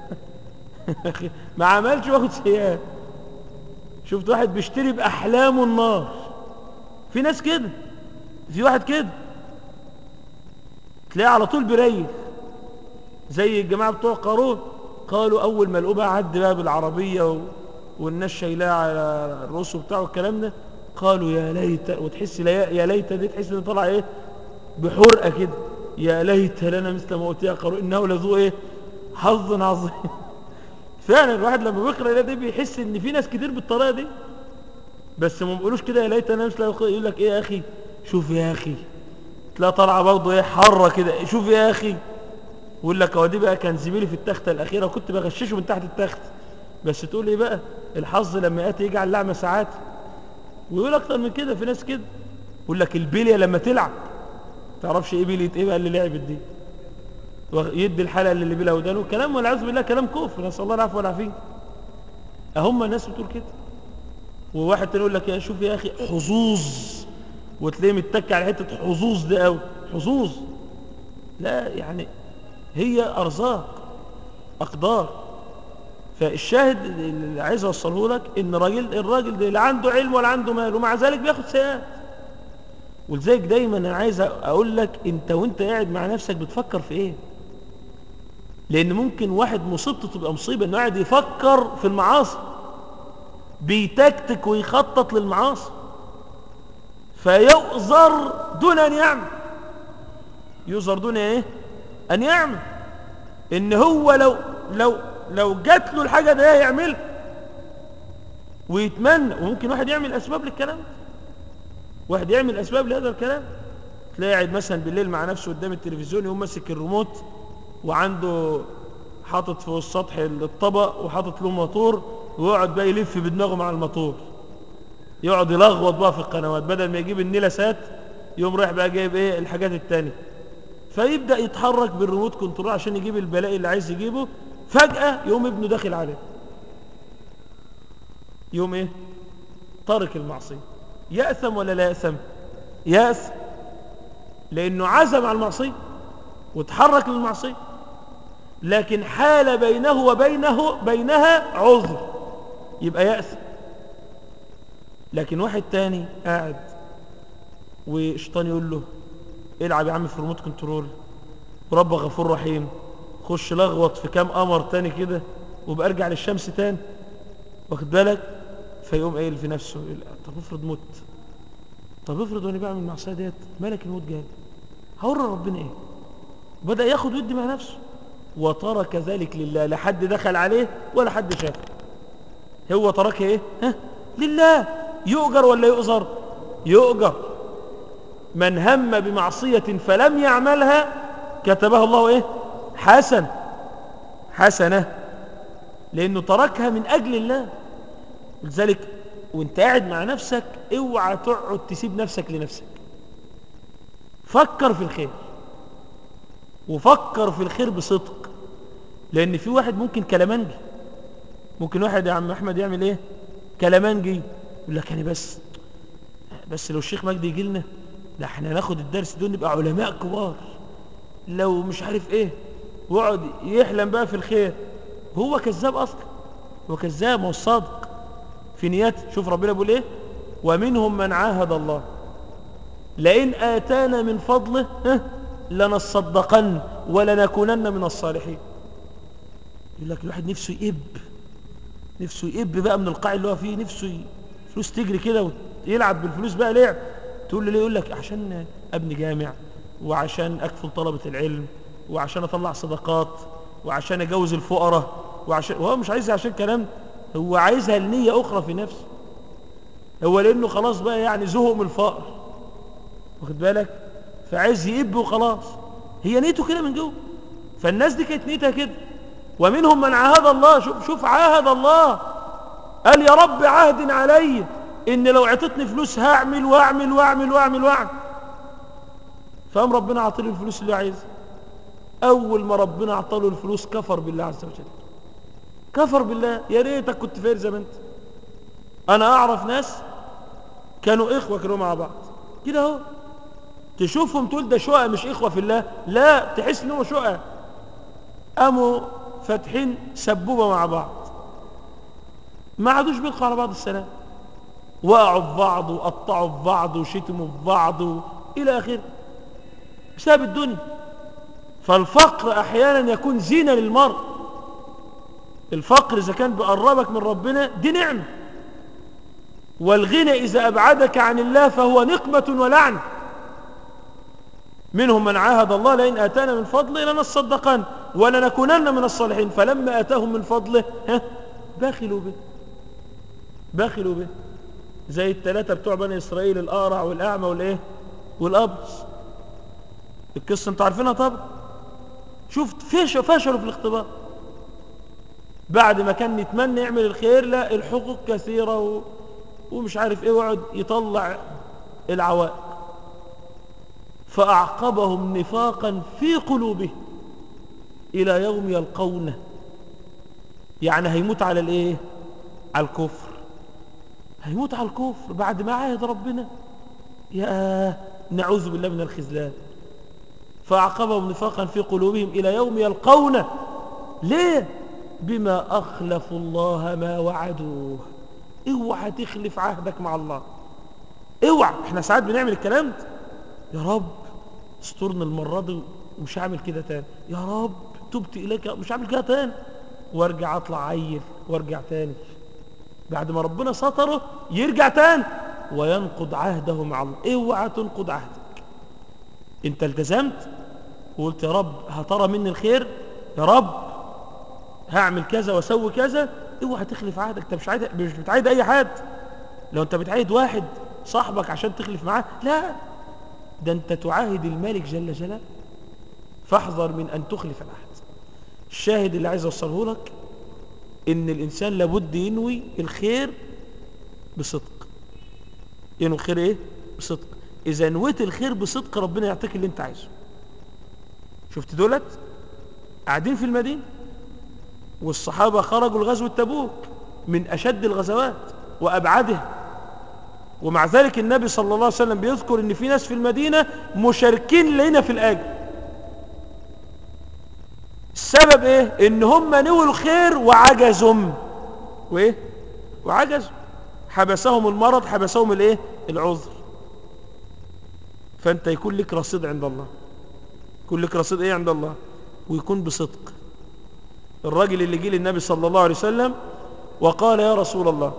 ما عملش واخد سيئات. شفت واحد بيشتري بأحلامه النار، في ناس كده، في واحد كده تلاقيه على طول بيريح زي الجماعة بتوع قارون. قالوا أول ما لقوه بقى عد بقى بالعربية و... والناس شايلاه على الرؤوس بتاعه الكلام ده، قالوا يا ليت، وتحس يا ليت دي تحس ان طلع ايه بحرقة كده، يا ليت لنا مثل ما أوتي قارون إنه لذو ايه حظ عظيم. فعلا الواحد لما بيقرأ الآية دي بيحس ان في ناس كتير بالطريقة دي، بس ما بيقولوش كده يا ليت انا مثل، يقول لك ايه يا اخي شوف يا اخي، تلاقي طالعه برضه ايه حره كده، شوف يا اخي. يقول لك هو دي بقى كان زميلي في التخته الاخيره وكنت بغششه من تحت التخت، بس تقول ايه بقى الحظ لما ياتي يجعل لعمه ساعات. ويقول اكتر من كده، في ناس كده يقول لك البليه لما تلعب تعرفش ايه بليه ايه بقى اللي لعبت دي، يدي الحلقه اللي بلا ودانه كلام، والعياذ بالله كلام كفر، نسال الله العفو والعافيه. اهم الناس بتقول كده. وواحد تاني يقول لك يا شوف يا اخي حظوظ، وتلاقيه متك على حته حظوظ دي قوي، حظوظ لا يعني هي ارزاق اقدار. فالشاهد اللي عايز اوصله لك ان الراجل الراجل ده لا عنده علم ولا عنده مال ومع ذلك بياخد سيئات. ولذلك دايما انا عايز اقول لك انت وانت قاعد مع نفسك بتفكر في ايه، لان ممكن واحد مصيبته تبقى مصيبه انه قاعد يفكر في المعاصي، بيتكتك ويخطط للمعاصي، فيؤذر دون ان يعمل. يؤذر دون ايه ان يعمل. ان هو لو لو لو جات له الحاجه ده يعملها ويتمنى. وممكن واحد يعمل اسباب للكلام، واحد يعمل اسباب لهذا الكلام. تلاقي قاعد مثلا بالليل مع نفسه قدام التلفزيون، يقوم ماسك الريموت وعنده حاطط فوق السطح الطبق وحاطط له موتور، ويقعد بقى يلف بدماغه مع الموتور، يقعد يلغوط بقى في القنوات بدل ما يجيب النيلة سات يوم رايح بقى جايب ايه الحاجات التانية، فيبدأ يتحرك بالريموت كنترول عشان يجيب البلاء اللي عايز يجيبه. فجأة يوم ابنه داخل عليه، يوم ايه ترك المعصية. يأثم ولا لا يأثم؟ يأثم، لأنه عزم على المعصية وتحرك للمعصية، لكن حال بينه وبينه بينها عذر، يبقى يأثم. لكن واحد تاني قاعد وشيطان يقول له العب يا عم في ريموت كنترول ورب غفور رحيم، خش لغوط في كام قمر تاني كده وبقى ارجع للشمس تاني، واخد بالك؟ فيقوم قايل في نفسه طب افرض مت، طب افرض وانا بعمل المعصيه ديت ملك الموت جاي، هورى ربنا ايه؟ بدأ ياخد ودي مع نفسه وترك ذلك لله، لا حد دخل عليه ولا حد شافه، هو تركها ايه؟ ها؟ لله. يؤجر ولا يؤزر؟ يؤجر. من هم بمعصية فلم يعملها كتبها الله ايه؟ حسن، حسنة، لأنه تركها من أجل الله. لذلك وانت قاعد مع نفسك اوعى تقعد تسيب نفسك لنفسك، فكر في الخير، وفكر في الخير بصدق. لأن في واحد ممكن كلامنجي، ممكن واحد يا عم أحمد يعمل ايه كلامنجي، يقول لك يعني بس بس لو الشيخ مجدي يجي لنا ده احنا ناخد الدرس دول نبقى علماء كبار، لو مش عارف ايه، ويقعد يحلم بقى في الخير. هو كذاب اصلا، هو كذاب، هو صادق في نيته. شوف ربنا بيقول ايه؟ ومنهم من عاهد الله لئن آتانا من فضله لنصدقن ولنكونن من الصالحين. يقول لك الواحد نفسه يئب، نفسه يئب بقى من القاع اللي هو فيه، نفسه فلوس تجري كده ويلعب بالفلوس بقى لعب. تقول له ليه؟ يقول لك عشان ابني جامع، وعشان اكفل طلبة العلم، وعشان اطلع صدقات، وعشان اجوز الفقراء، وعشان وهو مش عايزها عشان كلام، هو عايزها لنية اخرى في نفسه، هو لانه خلاص بقى يعني زهق من الفقر، واخد بالك؟ فعايز يئب وخلاص، هي نيته كده من جوه. فالناس دي كانت نيتها كده. ومنهم من عاهد الله، شوف شوف عاهد الله، قال يا رب عهد علي ان لو اعطتني فلوس هعمل واعمل واعمل واعمل واعمل. فقام ربنا عطله الفلوس اللي عايزها. اول ما ربنا عطله الفلوس كفر بالله عز وجل، كفر بالله. يا ريتك كنت فاير زي ما انت. انا اعرف ناس كانوا اخوه كانوا مع بعض كده اهو، تشوفهم تقول ده شقق مش اخوه في الله، لا تحس ان هو شقق. قاموا فاتحين سبوبه مع بعض، ما عادوش بيلقوا على بعض السلام، وقعوا في بعض وقطعوا في بعض وشتموا في بعض و... الى اخره، بسبب الدنيا. فالفقر احيانا يكون زينه للمرء. الفقر اذا كان بيقربك من ربنا دي نعمه، والغنى اذا ابعدك عن الله فهو نقمه ولعنه. منهم من عاهد الله لئن اتانا من فضله لنصدقن ولنكونن من الصالحين، فلما اتاهم من فضله ها بخلوا به، بخلوا به. زي الثلاثه بتوع بني اسرائيل، الاقرع والاعمى والايه والابرص. القصه انتوا عارفينها طبعا. شفت فشلوا فشلوا في الاختبار، بعد ما كان يتمنى يعمل الخير لا الحقوق كثيره و... ومش عارف ايه، ويقعد يطلع العوائق. فاعقبهم نفاقا في قلوبهم الى يوم يلقونه. يعني هيموت على الايه؟ على الكفر، هيموت على الكفر بعد ما عاهد ربنا. يا نعوذ بالله من الخذلان. فأعقبهم نفاقا في قلوبهم إلى يوم يلقونه. ليه؟ بما أخلفوا الله ما وعدوه. اوعى تخلف عهدك مع الله، اوعى. احنا ساعات بنعمل الكلام ده، يا رب استرنا المرة دي ومش هعمل كده تاني، يا رب تبت إليك مش هعمل كده تاني، وارجع اطلع عيل وارجع تاني. بعد ما ربنا ستره يرجع تاني وينقض عهده مع الله. اوعى تنقض عهدك. انت التزمت وقلت يا رب هترى مني الخير، يا رب هعمل كذا واسوي كذا، اوعى تخلف عهدك. انت مش عايد، مش بتعايد اي حد. لو انت بتعايد واحد صاحبك عشان تخلف معاه، لا، ده انت تعاهد الملك جل جلاله. فاحذر من ان تخلف العهد. الشاهد اللي عايز اوصله لك ان الانسان لابد ينوي الخير بصدق. ينوي الخير ايه؟ بصدق. إذا نويت الخير بصدق ربنا يعطيك اللي انت عايزه. شفت دولت قاعدين في المدينة، والصحابة خرجوا لغزوة تبوك من أشد الغزوات وأبعدها، ومع ذلك النبي صلى الله عليه وسلم بيذكر ان في ناس في المدينة مشاركين لنا في الأجر. السبب ايه؟ ان هم نووا الخير وعجزوا، وايه؟ وعجزوا، حبسهم المرض، حبسهم الايه؟ العذر. فانت يكون لك رصيد عند الله، يكون لك رصيد ايه عند الله، ويكون بصدق. الراجل اللي جه للنبي صلى الله عليه وسلم وقال يا رسول الله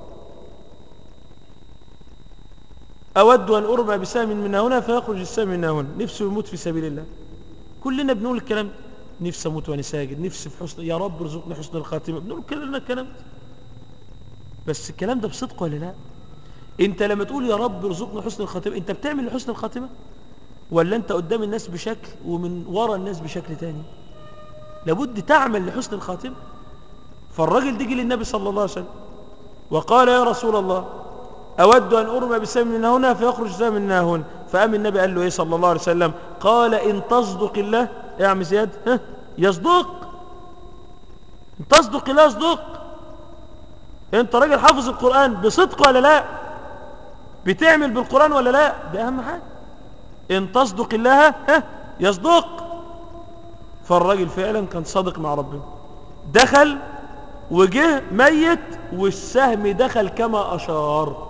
أود أن أرمى بسهم من هنا فيخرج السهم من هنا، نفسه يموت في سبيل الله. كلنا بنقول الكلام ده، نفسي أموت وأنا ساجد، نفسي في حسن، يا رب ارزقني حسن الخاتمة، بنقول كلنا الكلام ده. بس الكلام ده بصدق ولا لا؟ انت لما تقول يا رب ارزقني حسن الخاتمة، انت بتعمل لحسن الخاتمة، ولا انت قدام الناس بشكل ومن وراء الناس بشكل تاني؟ لابد تعمل لحسن الخاتمة. فالراجل دي جه للنبي صلى الله عليه وسلم وقال يا رسول الله أود أن أرمى بسهم من هنا فيخرج سهم من هنا. فقام النبي قال له إيه صلى الله عليه وسلم؟ قال إن تصدق الله يا عم زياد ها يصدق، إن تصدق الله يصدق. أنت راجل حافظ القرآن بصدق ولا لا؟ بتعمل بالقرآن ولا لا؟ ده أهم حاجة. إن تصدق الله ها يصدق. فالراجل فعلا كان صادق مع ربنا، دخل وجه ميت والسهم دخل كما أشار.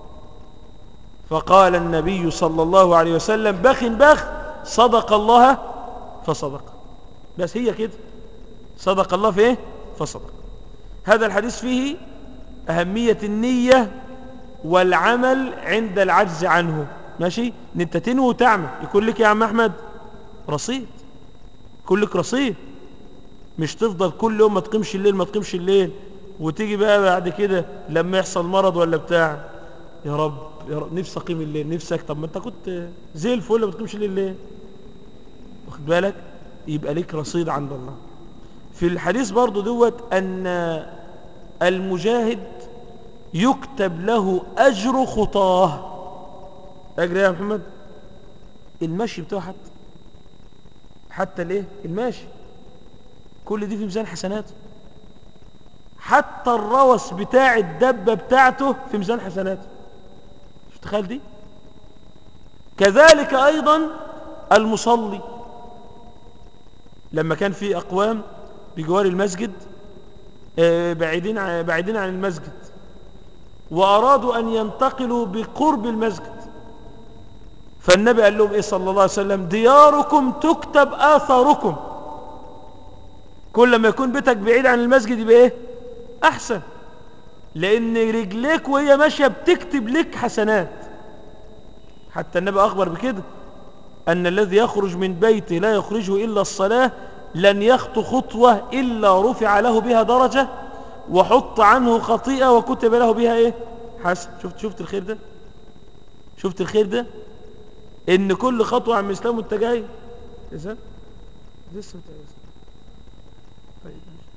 فقال النبي صلى الله عليه وسلم بخ بخ صدق الله فصدق. بس هي كده، صدق الله في ايه فصدق. هذا الحديث فيه أهمية النية والعمل عند العجز عنه. ماشي، ان انت تنوي وتعمل، يكون لك يا عم احمد رصيد، يكون لك رصيد، مش تفضل كل يوم ما تقيمش الليل ما تقيمش الليل، وتيجي بقى بعد كده لما يحصل مرض ولا بتاع يا رب يا رب نفسي اقيم الليل نفسك. طب ما انت كنت زي الفل ما بتقيمش الليل ليه؟ واخد بالك؟ يبقى لك رصيد عند الله. في الحديث برضو دوت ان المجاهد يكتب له اجر خطاه. اجر يا محمد المشي بتاعه، حتى حتى الايه الماشي، كل دي في ميزان حسناته. حتى الروس بتاع الدبه بتاعته في ميزان حسناته. مش تخيل دي؟ كذلك ايضا المصلي، لما كان في اقوام بجوار المسجد بعيدين عن بعيدين عن المسجد، وارادوا ان ينتقلوا بقرب المسجد، فالنبي قال لهم ايه صلى الله عليه وسلم؟ دياركم تكتب آثاركم. كل ما يكون بيتك بعيد عن المسجد يبقى ايه احسن، لان رجليك وهي ماشيه بتكتب لك حسنات. حتى النبي اخبر بكده ان الذي يخرج من بيته لا يخرجه الا الصلاه لن يخطو خطوه الا رفع له بها درجه وحط عنه خطيئه وكتب له بها ايه حسن. شفت شفت الخير ده؟ شفت الخير ده؟ ان كل خطوه عم اسلام وانت جاي اذا لسه متأسف. طيب ماشي.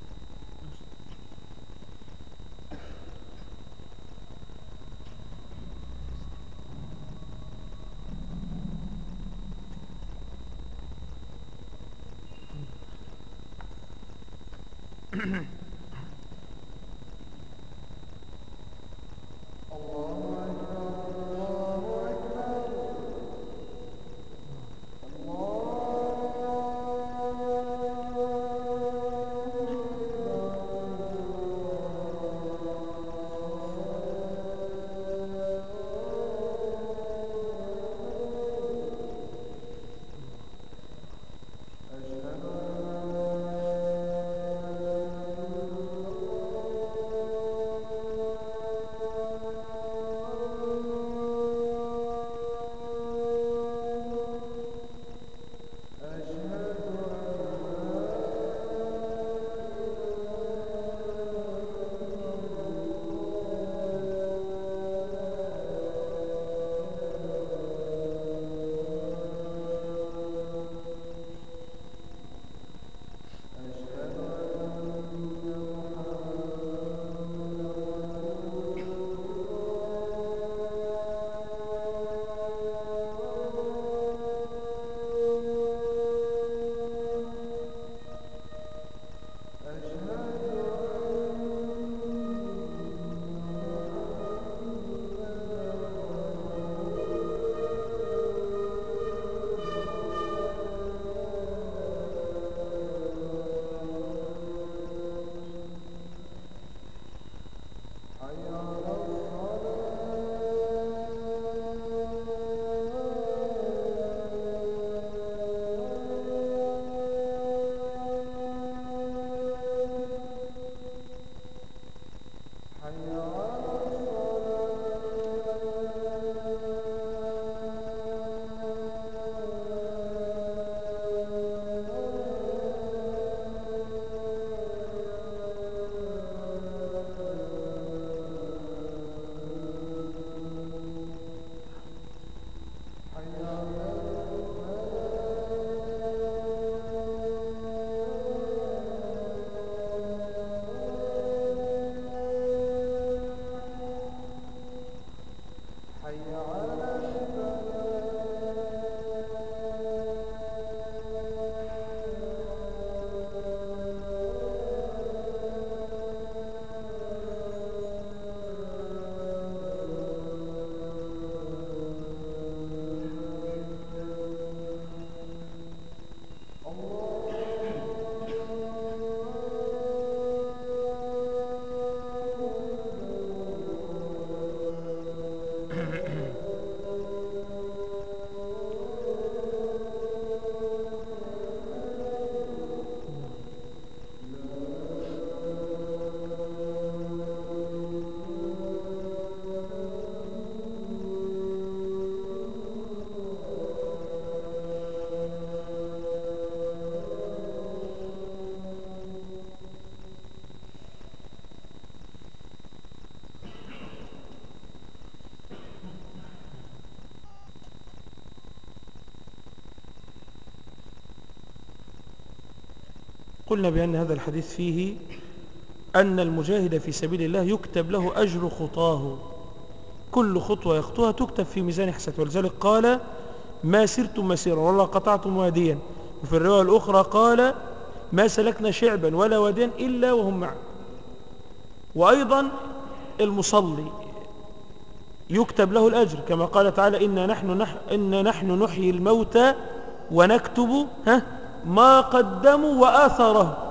قلنا بأن هذا الحديث فيه أن المجاهد في سبيل الله يكتب له أجر خطاه، كل خطوة يخطوها تكتب في ميزان حسناته. ولذلك قال ما سرتم مسيرا ولا قطعتم واديا. وفي الرواية الأخرى قال ما سلكنا شعبا ولا واديا إلا وهم معنا. وأيضا المصلي يكتب له الأجر كما قال تعالى إنا نحن, نح إنا نحن نحيي الموتى ونكتب ها ما قدموا وآثره،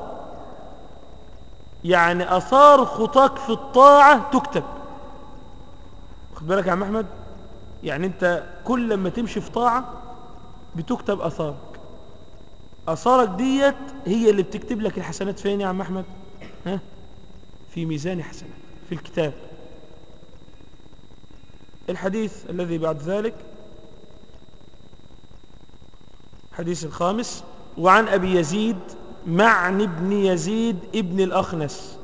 يعني أثار خطاك في الطاعة تكتب. خد بالك يا عم أحمد، يعني أنت كل لما تمشي في طاعة بتكتب أثارك. أثارك ديت هي اللي بتكتب لك الحسنات. فين يا عم أحمد؟ ها؟ في ميزان حسنات في الكتاب. الحديث الذي بعد ذلك حديث الخامس: وعن أبي يزيد معن بن يزيد ابن الأخنس.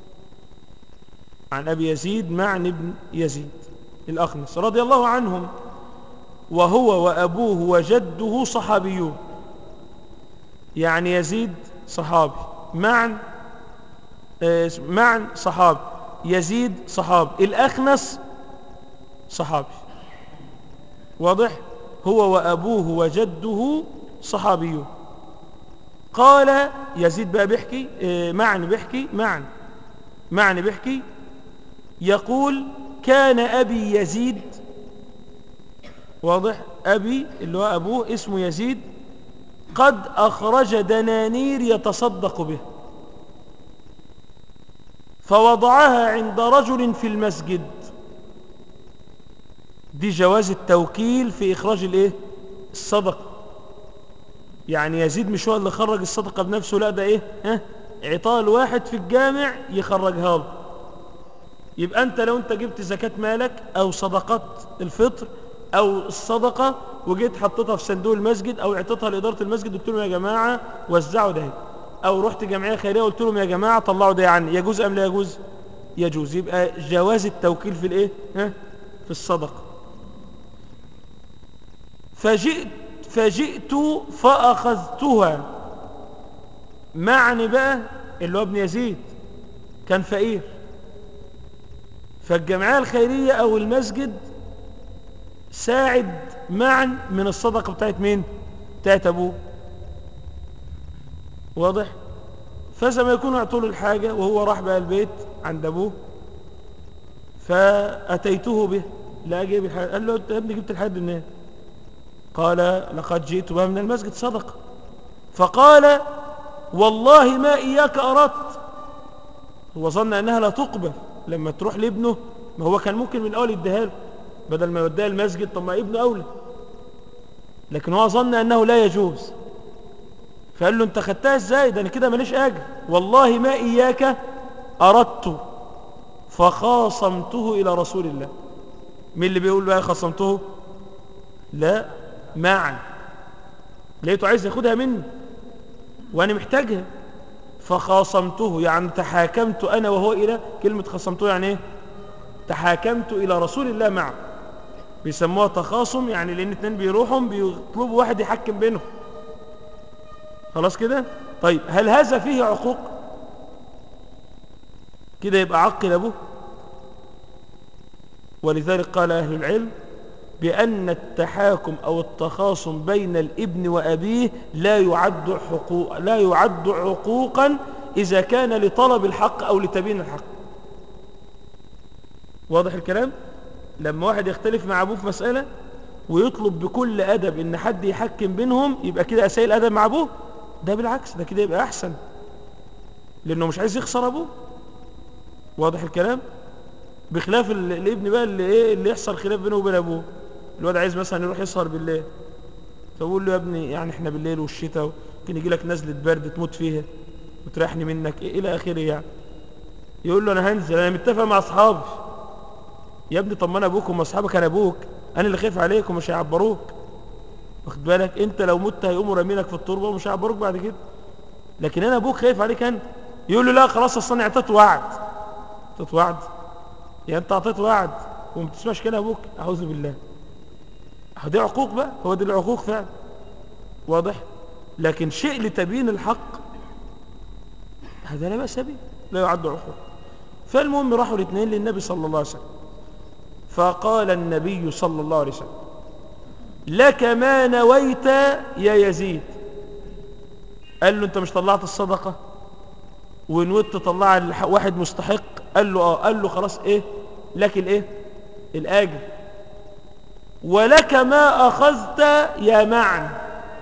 عن أبي يزيد معن بن يزيد الأخنس رضي الله عنهم، وهو وأبوه وجده صحابيون. يعني يزيد صحابي، معن معن صحابي، يزيد صحابي، الأخنس صحابي. واضح؟ هو وأبوه وجده صحابيون. قال يزيد بقى بيحكي، معن بيحكي معن معن بيحكي يقول كان أبي يزيد، واضح، أبي اللي هو أبوه اسمه يزيد، قد أخرج دنانير يتصدق به فوضعها عند رجل في المسجد. دي جواز التوكيل في إخراج الإيه؟ الصدقة. يعني يزيد مش هو اللي خرج الصدقة بنفسه، لا ده إيه؟ ها؟ عطاء الواحد في الجامع يخرجها له. يبقى أنت لو أنت جبت زكاة مالك أو صدقات الفطر أو الصدقة وجيت حطيتها في صندوق المسجد أو اعطيتها لإدارة المسجد قلت لهم يا جماعة وزعوا ده، أو رحت جمعية خيرية قلت لهم يا جماعة طلعوا ده، يعني يجوز أم لا يجوز؟ يجوز. يبقى جواز التوكيل في الإيه؟ ها؟ في الصدقة. فجئت فجئت فأخذتها. معني بقى اللي هو ابن يزيد كان فقير، فالجمعية الخيرية أو المسجد ساعد معا من الصدقة بتاعت مين؟ بتاعت أبوه. واضح؟ فزما يكون اعطوا له الحاجة وهو راح بقى البيت عند أبوه، فأتيته به لا أجيب الحاجة. قال له أنت يا ابني جبت الحاجة دي منين؟ قال لقد جئت بها من المسجد صدقة. فقال والله ما إياك أردت. هو ظن أنها لا تقبل لما تروح لابنه، ما هو كان ممكن من الأول يديها له بدل ما يوديها المسجد، طب ما ابنه أولى، لكن هو ظن أنه لا يجوز. فقال له أنت خدتها إزاي؟ ده أنا كده ماليش أجر. والله ما إياك أردت. فخاصمته إلى رسول الله. مين اللي بيقول بقى خاصمته؟ لا، معا. لقيته عايز ياخدها مني وأنا محتاجها، فخاصمته يعني تحاكمت أنا وهو إلى، كلمة خاصمته يعني إيه؟ تحاكمت إلى رسول الله معه. بيسموها تخاصم، يعني لأن اتنين بيروحوا بيطلبوا واحد يحكم بينهم. خلاص كده؟ طيب هل هذا فيه عقوق؟ كده يبقى عقل أبوه. ولذلك قال أهل العلم بأن التحاكم أو التخاصم بين الابن وأبيه لا يعد حقوق لا يعد عقوقا إذا كان لطلب الحق أو لتبيين الحق. واضح الكلام؟ لما واحد يختلف مع أبوه في مسألة ويطلب بكل أدب إن حد يحكم بينهم، يبقى كده أساء الأدب مع أبوه. ده بالعكس، ده كده يبقى أحسن، لأنه مش عايز يخسر أبوه. واضح الكلام؟ بخلاف الابن بقى اللي إيه اللي يحصل خلاف بينه وبين أبوه. الواد عايز مثلا يروح يسهر بالليل، فبقول له يا ابني يعني احنا بالليل والشتاء ممكن يجي لك نزلة برد تموت فيها وتريحني منك إيه إلى آخره يعني. يقول له أنا هنزل، أنا متفق مع أصحابي. يا ابني طب ما أنا أبوك وما أصحابك، أنا أبوك، أنا اللي خايف عليك ومش هيعبروك. واخد بالك؟ أنت لو مت هيقوموا رامينك في التربة ومش هيعبروك بعد كده، لكن أنا أبوك خايف عليك أنت. يقول له لا خلاص أصل أنا اعطيت وعد. اعطيت وعد؟ يعني أنت أعطيت وعد وما بتسمعش كلام أبوك؟ أعوذ بالله. دي عقوق بقى، هو دي العقوق فعلا. واضح؟ لكن شيء لتبيين الحق هذا لا بأس به، لا يعد عقوق. فالمهم راحوا الاثنين للنبي صلى الله عليه وسلم، فقال النبي صلى الله عليه وسلم: لك ما نويت يا يزيد. قال له: انت مش طلعت الصدقة ونويت تطلع واحد مستحق؟ قال له: اه. قال له: خلاص، ايه لك الايه الاجر، ولك ما اخذت يا معن.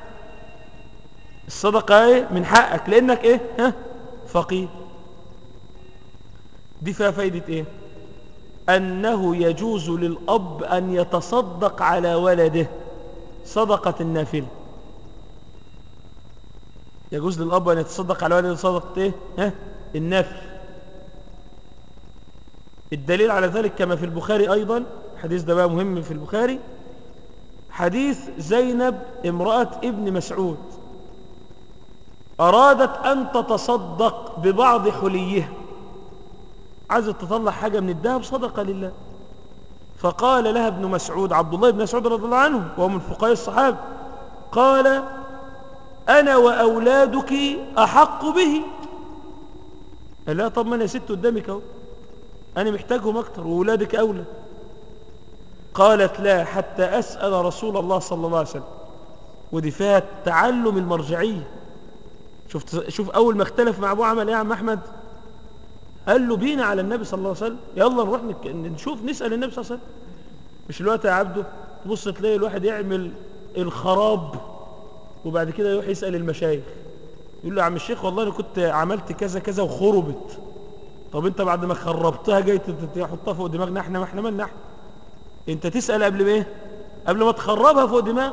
الصدقة ايه من حقك لانك ايه ها فقير. دي فيها فايدة ايه؟ انه يجوز للاب ان يتصدق على ولده صدقة النافلة. يجوز للاب ان يتصدق على ولده صدقة ايه ها النفل. الدليل على ذلك كما في البخاري ايضا، حديث ده بقى مهم في البخاري، حديث زينب امرأة ابن مسعود، ارادت ان تتصدق ببعض حليها، عايزة تطلع حاجة من الذهب صدقة لله. فقال لها ابن مسعود، عبد الله بن مسعود رضي الله عنه وهو من فقهاء الصحابة، قال: أنا وأولادك أحق به. قال لها: طب ما أنا يا ست قدامك أهو، أنا محتاجهم أكتر وأولادك أولى. قالت: لا، حتى أسأل رسول الله صلى الله عليه وسلم. ودي فيها تعلم المرجعية. شفت شوف أول ما اختلف مع أبوه عمل إيه يا عم أحمد؟ قال له: بينا على النبي صلى الله عليه وسلم، يلا نروح نك... نشوف نسأل النبي صلى الله عليه وسلم. مش الوقت يا عبده تبص تلاقي الواحد يعمل الخراب وبعد كده يروح يسأل المشايخ، يقول له: يا عم الشيخ والله انا كنت عملت كذا كذا وخربت. طب انت بعد ما خربتها جاي تحطها فوق دماغنا احنا؟ ما احنا مالنا احنا؟ انت تسأل قبل ما ايه؟ قبل ما تخربها فوق دماغ.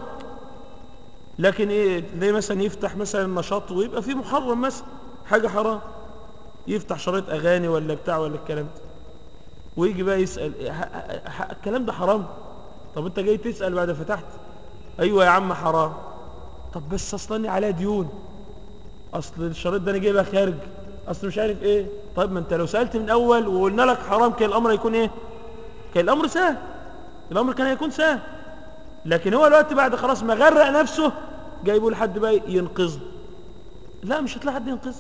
لكن ايه، ليه مثلا يفتح مثلا نشاط ويبقى فيه محرم مثلا حاجة حرام، يفتح شريط اغاني ولا بتاع ولا الكلام ده، ويجي بقى يسأل إيه ح- ح- الكلام ده حرام. طب انت جاي تسأل بعد فتحت؟ ايوه يا عم حرام. طب بس اصلا عليها ديون، اصل الشريط ده انا جايبها خارج، اصل مش عارف ايه. طيب ما انت لو سألت من اول وقلنا لك حرام كان الامر يكون ايه؟ كان الامر سهل، الامر كان هيكون سهل. لكن هو الوقت بعد خلاص ما غرق نفسه جايبه لحد بقى ينقذه. لا، مش هتلاقي حد ينقذه.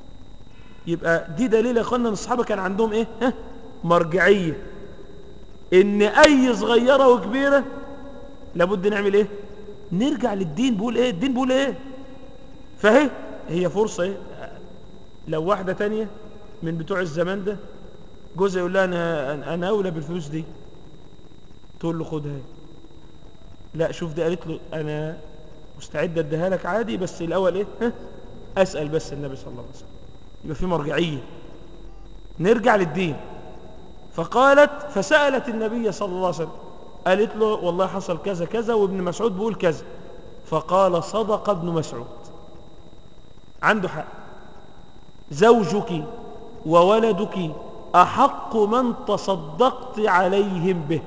يبقى دي دليل يا اخوانا ان الصحابه كان عندهم ايه ها مرجعيه، ان اي صغيره وكبيره لابد نعمل ايه؟ نرجع للدين. بيقول ايه الدين؟ بيقول ايه؟ فهي هي فرصه ايه. لو واحده تانية من بتوع الزمان ده جوزها يقول لها: انا انا اولى بالفلوس دي، تقول له: خدها. لا، شوف دي قالت له: انا مستعد اديها لك عادي، بس الاول ايه ها اسال بس النبي صلى الله عليه وسلم. يبقى في مرجعيه، نرجع للدين. فقالت فسالت النبي صلى الله عليه وسلم، قالت له: والله حصل كذا كذا وابن مسعود بيقول كذا. فقال: صدق ابن مسعود، عنده حق. زوجك وولدك احق من تصدقت عليهم به،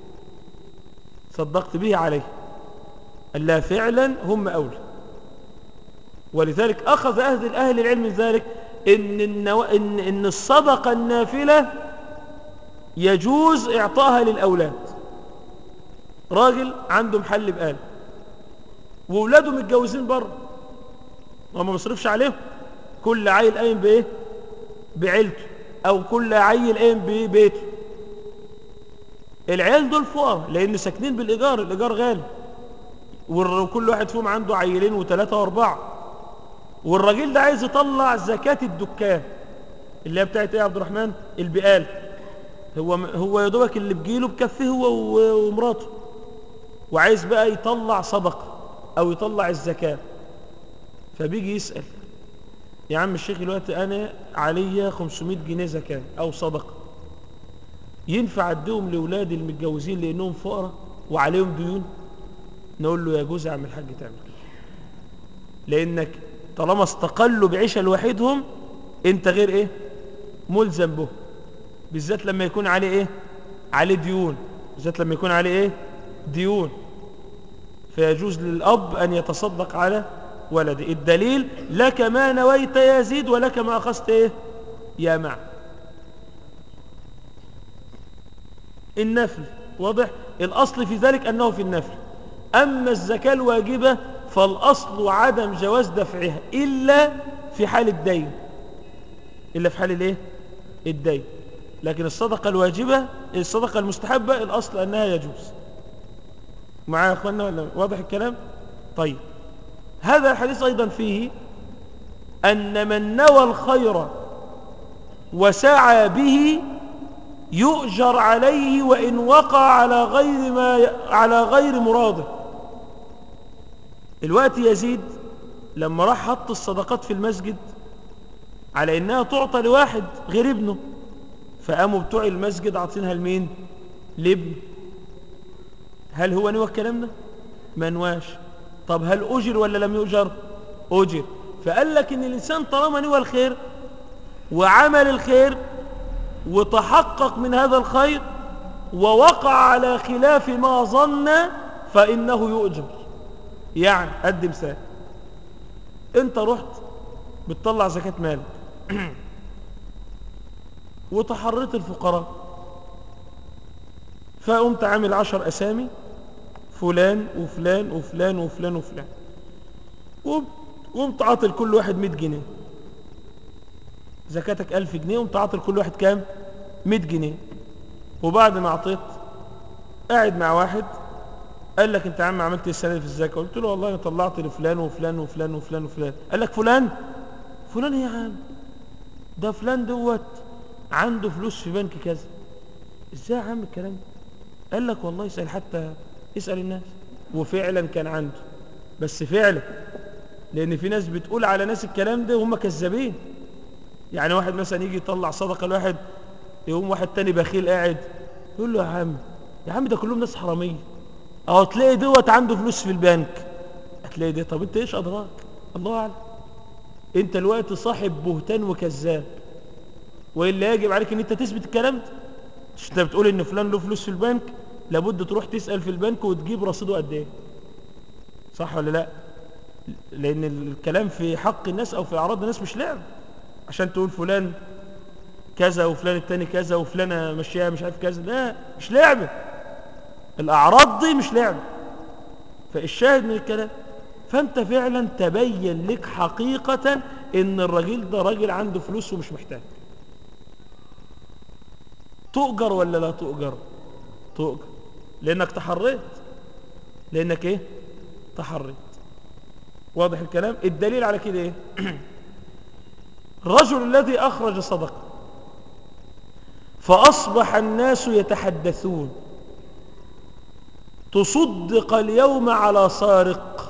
صدقت به عليه. قال لا، فعلا هم أولى. ولذلك أخذ أهل أهل العلم من ذلك إن, النو... إن, إن الصدقة النافلة يجوز إعطائها للأولاد. راجل عنده محل بقال وأولاده متجوزين بره وما مصرفش عليهم، كل عيل قايم بإيه؟ بعيلته، أو كل عيل قايم ببيته. العيال دول فقراء لأن ساكنين بالإيجار، الإيجار غالي، وكل واحد فيهم عنده عيلين وثلاثة وأربعة. والراجل ده عايز يطلع زكاة الدكان اللي هي بتاعت ايه يا عبد الرحمن؟ البقال. هو هو يا دوبك اللي بجيله بكفيه هو ومراته، وعايز بقى يطلع صدقة او يطلع الزكاة. فبيجي يسأل: يا عم الشيخ دلوقتي انا عليا خمسمائة جنيه زكاة او صدقة، ينفع اديهم لاولادي المتجوزين لانهم فقراء وعليهم ديون؟ نقول له: يجوز يا عم الحاج تعمل كده، لانك طالما استقلوا بعيشة لوحدهم انت غير ايه ملزم به، بالذات لما يكون عليه ايه عليه ديون، بالذات لما يكون عليه ايه ديون. فيجوز للاب ان يتصدق على ولده. الدليل: لك ما نويت يا يزيد ولك ما اخذت ايه يا مع. النفل واضح، الاصل في ذلك انه في النفل. اما الزكاة الواجبة فالاصل عدم جواز دفعها الا في حال الدين. إلا في حال الايه؟ الدين. لكن الصدقة الواجبة، الصدقة المستحبة، الأصل أنها يجوز. معايا يا أخوانا ولا واضح الكلام؟ طيب، هذا الحديث أيضا فيه أن من نوى الخير وسعى به يؤجر عليه وإن وقع على غير ما ي... على غير مراده. الوقت يزيد لما راح حط الصدقات في المسجد على إنها تعطى لواحد غير ابنه، فقاموا بتوع المسجد عاطينها لمين؟ لابنه. هل هو نوى الكلام ده؟ ما نواش. طب هل أجر ولا لم يؤجر؟ أجر. فقال لك إن الإنسان طالما نوى الخير وعمل الخير وتحقق من هذا الخير ووقع على خلاف ما ظن فإنه يؤجر. يعني قد مثال، انت رحت بتطلع زكاة مالك وتحريت الفقراء، فقمت عامل عشر أسامي، فلان وفلان وفلان وفلان وفلان، وقمت عاطل كل واحد مئة جنيه. زكاتك ألف جنيه، قمت عاطل كل واحد كام؟ مئة جنيه. وبعد ما عطيت قاعد مع واحد قال لك انت يا عم عملت ايه السنه دي في الزكاه؟ قلت له والله انا طلعت لفلان وفلان وفلان وفلان وفلان. قال لك فلان؟ فلان ايه يا عم؟ ده فلان دوت عنده فلوس في بنك كذا. ازاي يا عم الكلام ده؟ قال لك والله اسال، حتى اسال الناس. وفعلا كان عنده، بس فعلا، لان في ناس بتقول على ناس الكلام ده وهم كذابين. يعني واحد مثلا يجي يطلع صدقه لواحد، يقوم واحد تاني بخيل قاعد يقول له يا عم، يا عم ده كلهم ناس حراميه، اهو تلاقي دوت عنده فلوس في البنك، هتلاقي ده. طب انت ايش ادراك؟ الله اعلم. انت الوقت صاحب بهتان وكذاب، والا يجب عليك ان انت تثبت الكلام ده. مش انت بتقول ان فلان له فلوس في البنك، لابد تروح تسال في البنك وتجيب رصيده قد ايه، صح ولا لا؟ لان الكلام في حق الناس او في اعراض الناس مش لعب، عشان تقول فلان كذا وفلان التاني كذا وفلانه مشيها مش عارف كذا. لا، مش لعبه، الاعراض دي مش لعبه. فالشاهد من الكلام، فانت فعلا تبين لك حقيقة ان الراجل ده راجل عنده فلوس ومش محتاج. تؤجر ولا لا تؤجر؟ تؤجر، لانك تحريت. لانك ايه؟ تحريت. واضح الكلام؟ الدليل على كده ايه؟ الرجل الذي اخرج صدقه فاصبح الناس يتحدثون تصدق اليوم على سارق.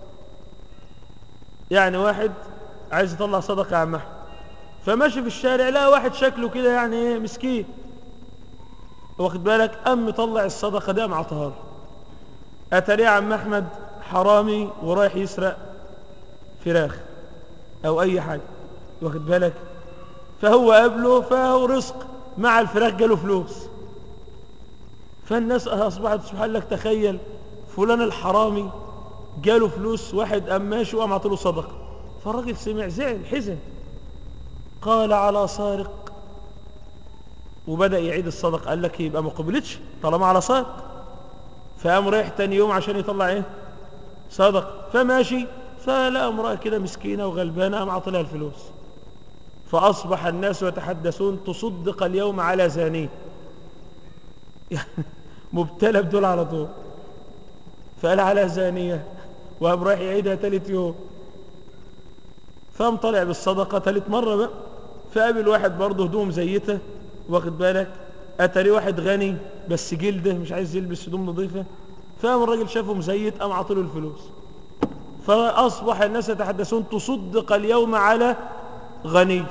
يعني واحد عايز يطلع صدقه يا عم احمد، فماشي في الشارع لقى واحد شكله كده يعني ايه، مسكين، واخد بالك، قام مطلع الصدقه دي قام عطاها له. اتاري يا عم احمد حرامي ورايح يسرق فراخ او اي حاجه، واخد بالك، فهو قابله، فهو رزق مع الفراخ جاله فلوس. فالناس اصبحت سبحان الله، تخيل فلان الحرامي جاله فلوس، واحد قام ماشي وقام عطاله صدقه. فالراجل سمع زعل حزن، قال على سارق، وبدأ يعيد الصدقه. قال لك يبقى ما قبلتش طالما على سارق. فقام رايح تاني يوم عشان يطلع ايه؟ صدق. فماشي فلقى امرأة كده مسكينة وغلبانة، قام عطلها الفلوس. فأصبح الناس يتحدثون تصدق اليوم على زانيه مبتلى بدول على طول. فقال على زانية، وقام رايح يعيدها تالت يوم. فقام طلع بالصدقة تالت مرة بقى، فقابل واحد برضه هدوم زيته، واخد بالك، اتاري واحد غني بس جلده مش عايز يلبس هدوم نظيفة، فقام الراجل شافه مزيت قام عطله الفلوس. فأصبح الناس يتحدثون تصدق اليوم على غني.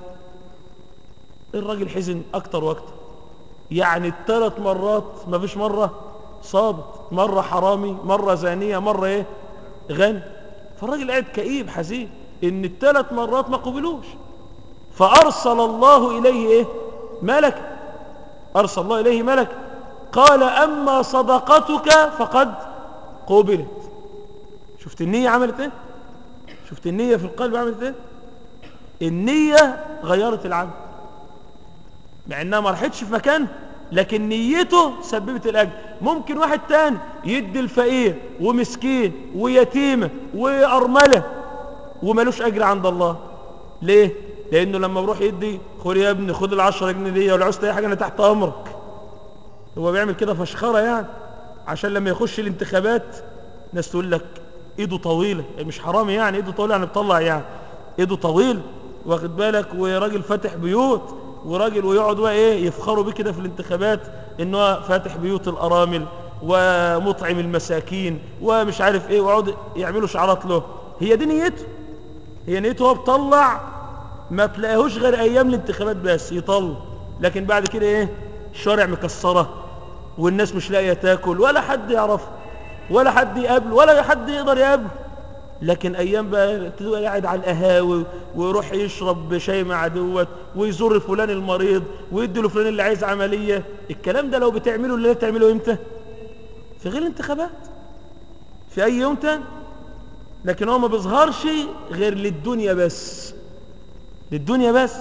الراجل حزن أكتر وأكتر، يعني الثلاث مرات ما فيش مرة صابت، مرة حرامي، مرة زانية، مرة إيه؟ غني. فالراجل قاعد كئيب حزين إن الثلاث مرات ما قبلوش. فأرسل الله إليه إيه؟ ملك. أرسل الله إليه ملك قال أما صدقتك فقد قبلت. شفت النية عملت إيه؟ شفت النية في القلب عملت إيه؟ النية غيرت العمل، مع انها ما راحتش في مكان، لكن نيته سببت الاجر. ممكن واحد تاني يدي الفقير ومسكين ويتيمه وارمله ومالوش اجر عند الله. ليه؟ لانه لما بروح يدي خد يا ابني خد العشرة جنيه دي ولو عوزت اي حاجه انا تحت امرك، هو بيعمل كده فشخره يعني عشان لما يخش الانتخابات ناس تقول لك ايده طويله، مش حرامي يعني ايده طويله يعني بتطلع يعني ايده طويل واخد بالك، وراجل فاتح بيوت وراجل، ويقعد بقى ايه يفخروا بيه كده في الانتخابات ان هو فاتح بيوت الارامل ومطعم المساكين ومش عارف ايه، ويقعدوا يعملوا شعارات له. هي دي نيته، هي نيته هو بطلع ما تلاقيهوش غير ايام الانتخابات بس يطل، لكن بعد كده ايه الشوارع مكسره والناس مش لاقيه تاكل ولا حد يعرف ولا حد يقابله ولا حد يقدر يقابله. لكن ايام بقى تبقى قاعد على القهاوي ويروح يشرب شاي مع دوت ويزور فلان المريض ويدي له فلان اللي عايز عمليه، الكلام ده لو بتعمله اللي بتعمله امتى؟ في غير الانتخابات، في اي يوم تاني. لكن هو ما بيظهرش غير للدنيا بس، للدنيا بس.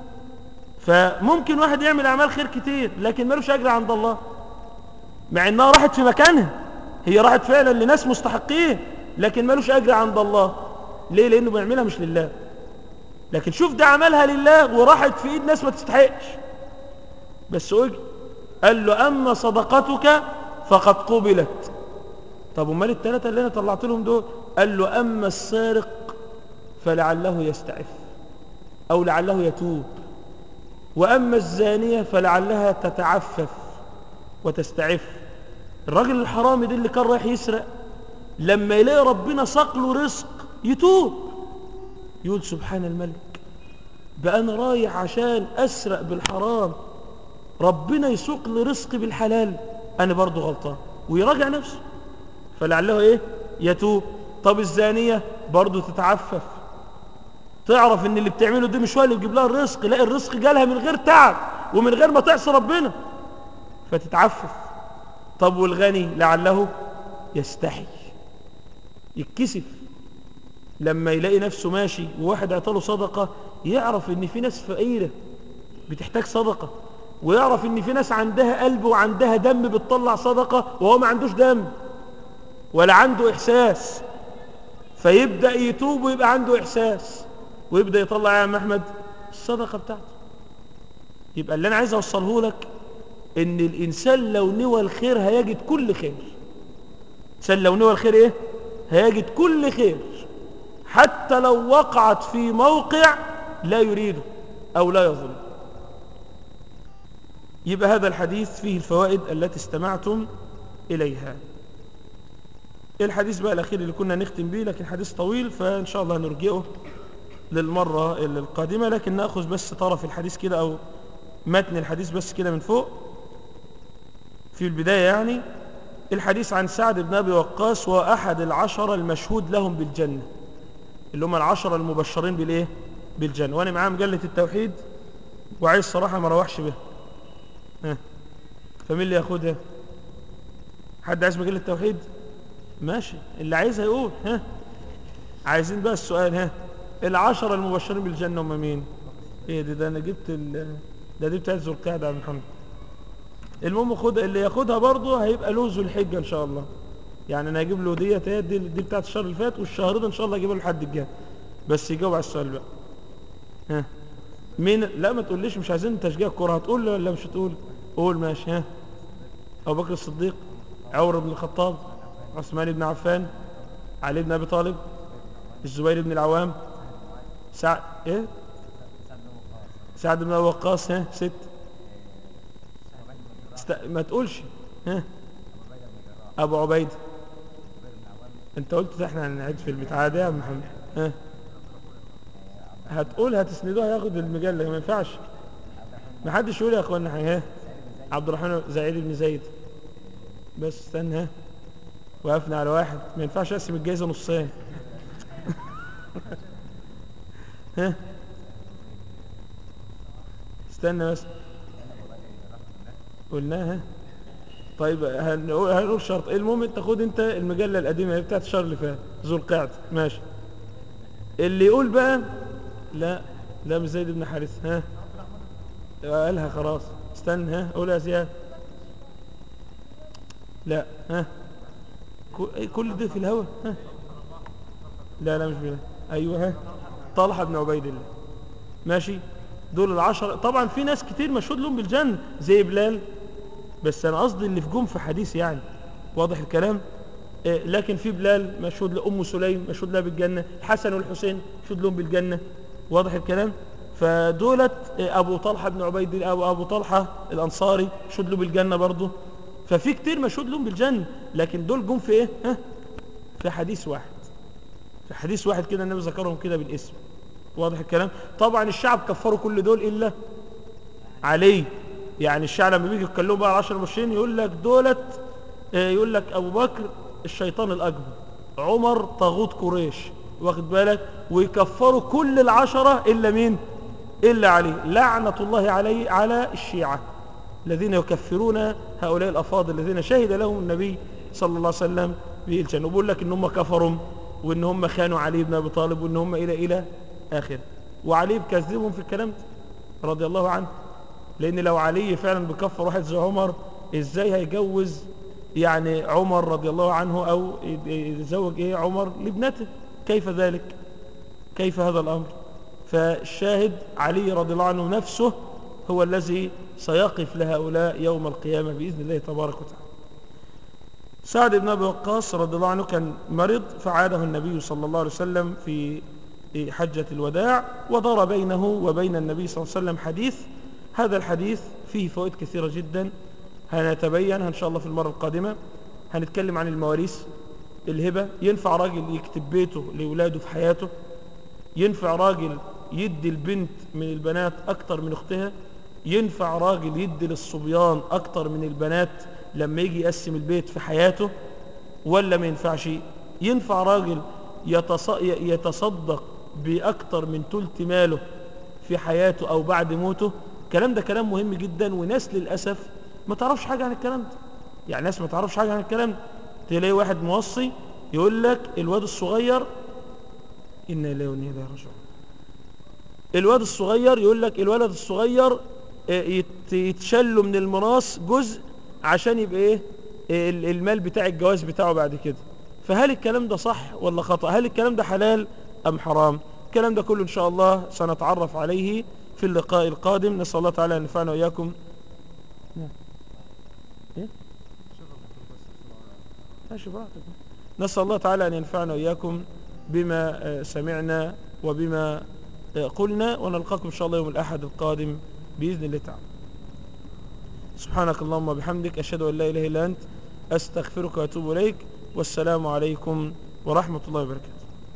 فممكن واحد يعمل اعمال خير كتير لكن ملوش اجر عند الله، مع انها راحت في مكانها، هي راحت فعلا لناس مستحقين لكن ملوش اجر عند الله. ليه؟ لانه بيعملها مش لله. لكن شوف ده عملها لله وراحت في ايد ناس ما تستحقش، بس اجي قال له اما صدقتك فقد قبلت. طب امال الثلاثه اللي انا طلعت لهم دول؟ قال له اما السارق فلعله يستعف او لعله يتوب، واما الزانيه فلعلها تتعفف وتستعف. الراجل الحرامي ده اللي كان رايح يسرق لما يلاقي ربنا ساق له رزق يتوب، يقول سبحان الملك، بقى انا رايح عشان اسرق بالحرام ربنا يسوق لي رزق بالحلال، انا برضو غلطان، ويراجع نفسه فلعله ايه يتوب. طب الزانيه برضو تتعفف، تعرف ان اللي بتعمله ده مش هو اللي بيجيب لها الرزق، لا الرزق جالها من غير تعب ومن غير ما تعصي ربنا فتتعفف. طب والغني لعله يستحي، يتكسف لما يلاقي نفسه ماشي وواحد اعطاله صدقة، يعرف ان في ناس فقيرة بتحتاج صدقة، ويعرف ان في ناس عندها قلب وعندها دم بتطلع صدقة وهو ما عندوش دم ولا عنده احساس، فيبدأ يتوب ويبقى عنده احساس ويبدأ يطلع يا عم احمد الصدقة بتاعته. يبقى اللي انا عايز اوصله لك ان الانسان لو نوى الخير هيجد كل خير، الانسان لو نوى الخير ايه هيجد كل خير، حتى لو وقعت في موقع لا يريده او لا يظن. يبقى هذا الحديث فيه الفوائد التي استمعتم اليها. الحديث بقى الاخير اللي كنا نختم به، لكن حديث طويل فان شاء الله نرجئه للمرة القادمة، لكن نأخذ بس طرف الحديث كده او متن الحديث بس كده من فوق في البداية. يعني الحديث عن سعد بن أبي وقاص وأحد العشرة المشهود لهم بالجنة، اللي هم العشرة المبشرين بالإيه؟ بالجنة. وأنا معاه مجلة التوحيد وعايز صراحة ما روحش بها، ها فمين اللي ياخدها؟ حد عايز مجلة التوحيد؟ ماشي، اللي عايزها يقول. ها عايزين بقى السؤال، ها العشرة المبشرين بالجنة هم مين؟ ايه ده ده انا جبت ال ده دي بتاعت ذو القعدة يا عم محمد. المهم خد اللي ياخدها برضه هيبقى له ذو الحجة ان شاء الله، يعني انا هجيب له ديت اهي، دي, دي بتاعت الشهر اللي فات والشهر ده ان شاء الله هجيبها له لحد الجاي، بس يجاوب على السؤال بقى. ها مين؟ لا ما تقوليش مش عايزين تشجيع الكوره، هتقول ولا مش هتقول؟ قول ماشي. ها ابو بكر الصديق، عمر بن الخطاب، عثمان بن عفان، علي بن ابي طالب، الزبير بن العوام، سعد ايه سعد بن ابي وقاص. ها ست است... ما تقولش. ها ابو عبيده. انت قلت احنا هنعيد في البتاع ده يا محمد. ها هتقول هتسندوه هياخد المجله، ما ينفعش ما حدش يقول يا اخوانا. ها عبد الرحمن زعيد بن زيد. بس استنى، ها وقفنا على واحد، ما ينفعش اقسم الجايزه نصين. ها استنى بس قلناها. طيب هنقول هنقول شرط. المهم انت خد انت المجله القديمه بتاعت الشهر اللي فات ذو القعده، ماشي. اللي يقول بقى لا لا مش زيد بن حارث. ها قالها خلاص. استنى، ها قول يا زياد. لا ها كل ده في الهوا. ها لا لا مش بلا. ايوه ها طلحه بن عبيد الله. ماشي. دول العشرة. طبعا في ناس كتير مشهود لهم بالجنة زي بلال، بس انا قصدي اللي في جم في حديث يعني، واضح الكلام. آه، لكن في بلال مشهود لأم سليم مشهود لها بالجنة، الحسن والحسين مشهود لهم بالجنة، واضح الكلام. فدولت آه، أبو طلحة بن عبيد الله أو أبو طلحة الأنصاري مشهود له بالجنة برضه. ففي كتير مشهود لهم بالجنة، لكن دول جم في إيه؟ ها؟ في حديث واحد، في حديث واحد كده النبي ذكرهم كده بالاسم، واضح الكلام. طبعا الشعب كفروا كل دول إلا علي. يعني الشعب لما بيجي يتكلموا بقى على عشر المبشرين يقول لك دولت آه، يقول لك ابو بكر الشيطان الاكبر، عمر طاغوت قريش، واخد بالك، ويكفروا كل العشرة الا مين؟ الا علي. لعنة الله عليه على الشيعة الذين يكفرون هؤلاء الافاضل الذين شهد لهم النبي صلى الله عليه وسلم بالجنة، وبيقول لك ان هم كفروا وان هم خانوا علي بن ابي طالب وان هم الى الى اخره. وعلي بكذبهم في الكلام ده رضي الله عنه، لان لو علي فعلا بكفر واحد زي عمر، ازاي هيجوز يعني عمر رضي الله عنه او يتزوج ايه عمر لابنته؟ كيف ذلك؟ كيف هذا الامر؟ فالشاهد علي رضي الله عنه نفسه هو الذي سيقف لهؤلاء يوم القيامة بإذن الله تبارك وتعالى. سعد بن أبي وقاص رضي الله عنه كان مرض، فعاده النبي صلى الله عليه وسلم في حجة الوداع، ودار بينه وبين النبي صلى الله عليه وسلم حديث. هذا الحديث فيه فوائد كثيرة جدا هنتبينها إن شاء الله في المرة القادمة. هنتكلم عن المواريث، الهبة، ينفع راجل يكتب بيته لأولاده في حياته، ينفع راجل يدي البنت من البنات أكتر من أختها، ينفع راجل يدي للصبيان أكتر من البنات لما يجي يقسم البيت في حياته ولا ما ينفعش، ينفع راجل يتصدق بأكتر من تلت ماله في حياته أو بعد موته. الكلام ده كلام مهم جدا، وناس للأسف ما تعرفش حاجة عن الكلام ده. يعني ناس ما تعرفش حاجة عن الكلام ده، تلاقي واحد موصي يقول لك الواد الصغير، إنا إليه وإنا إليه راجعون، الواد الصغير يقول لك الولد الصغير يتشلوا من الميراث جزء عشان يبقى ايه المال بتاع الجواز بتاعه بعد كده. فهل الكلام ده صح ولا خطأ؟ هل الكلام ده حلال أم حرام؟ الكلام ده كله إن شاء الله سنتعرف عليه في اللقاء القادم. نسأل الله تعالى أن ينفعنا وإياكم. إيه؟ ماشي براحتك. نسأل الله تعالى أن ينفعنا وإياكم بما سمعنا وبما قلنا، ونلقاكم إن شاء الله يوم الأحد القادم بإذن الله تعالى. سبحانك اللهم وبحمدك، أشهد أن لا إله إلا أنت، أستغفرك وأتوب إليك، والسلام عليكم ورحمة الله وبركاته.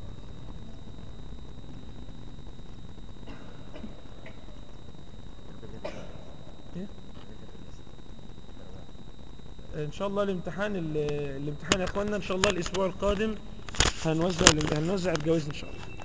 إن شاء الله الامتحان الامتحان يا أخوانا إن شاء الله الأسبوع القادم هنوزع هنوزع الجوائز إن شاء الله.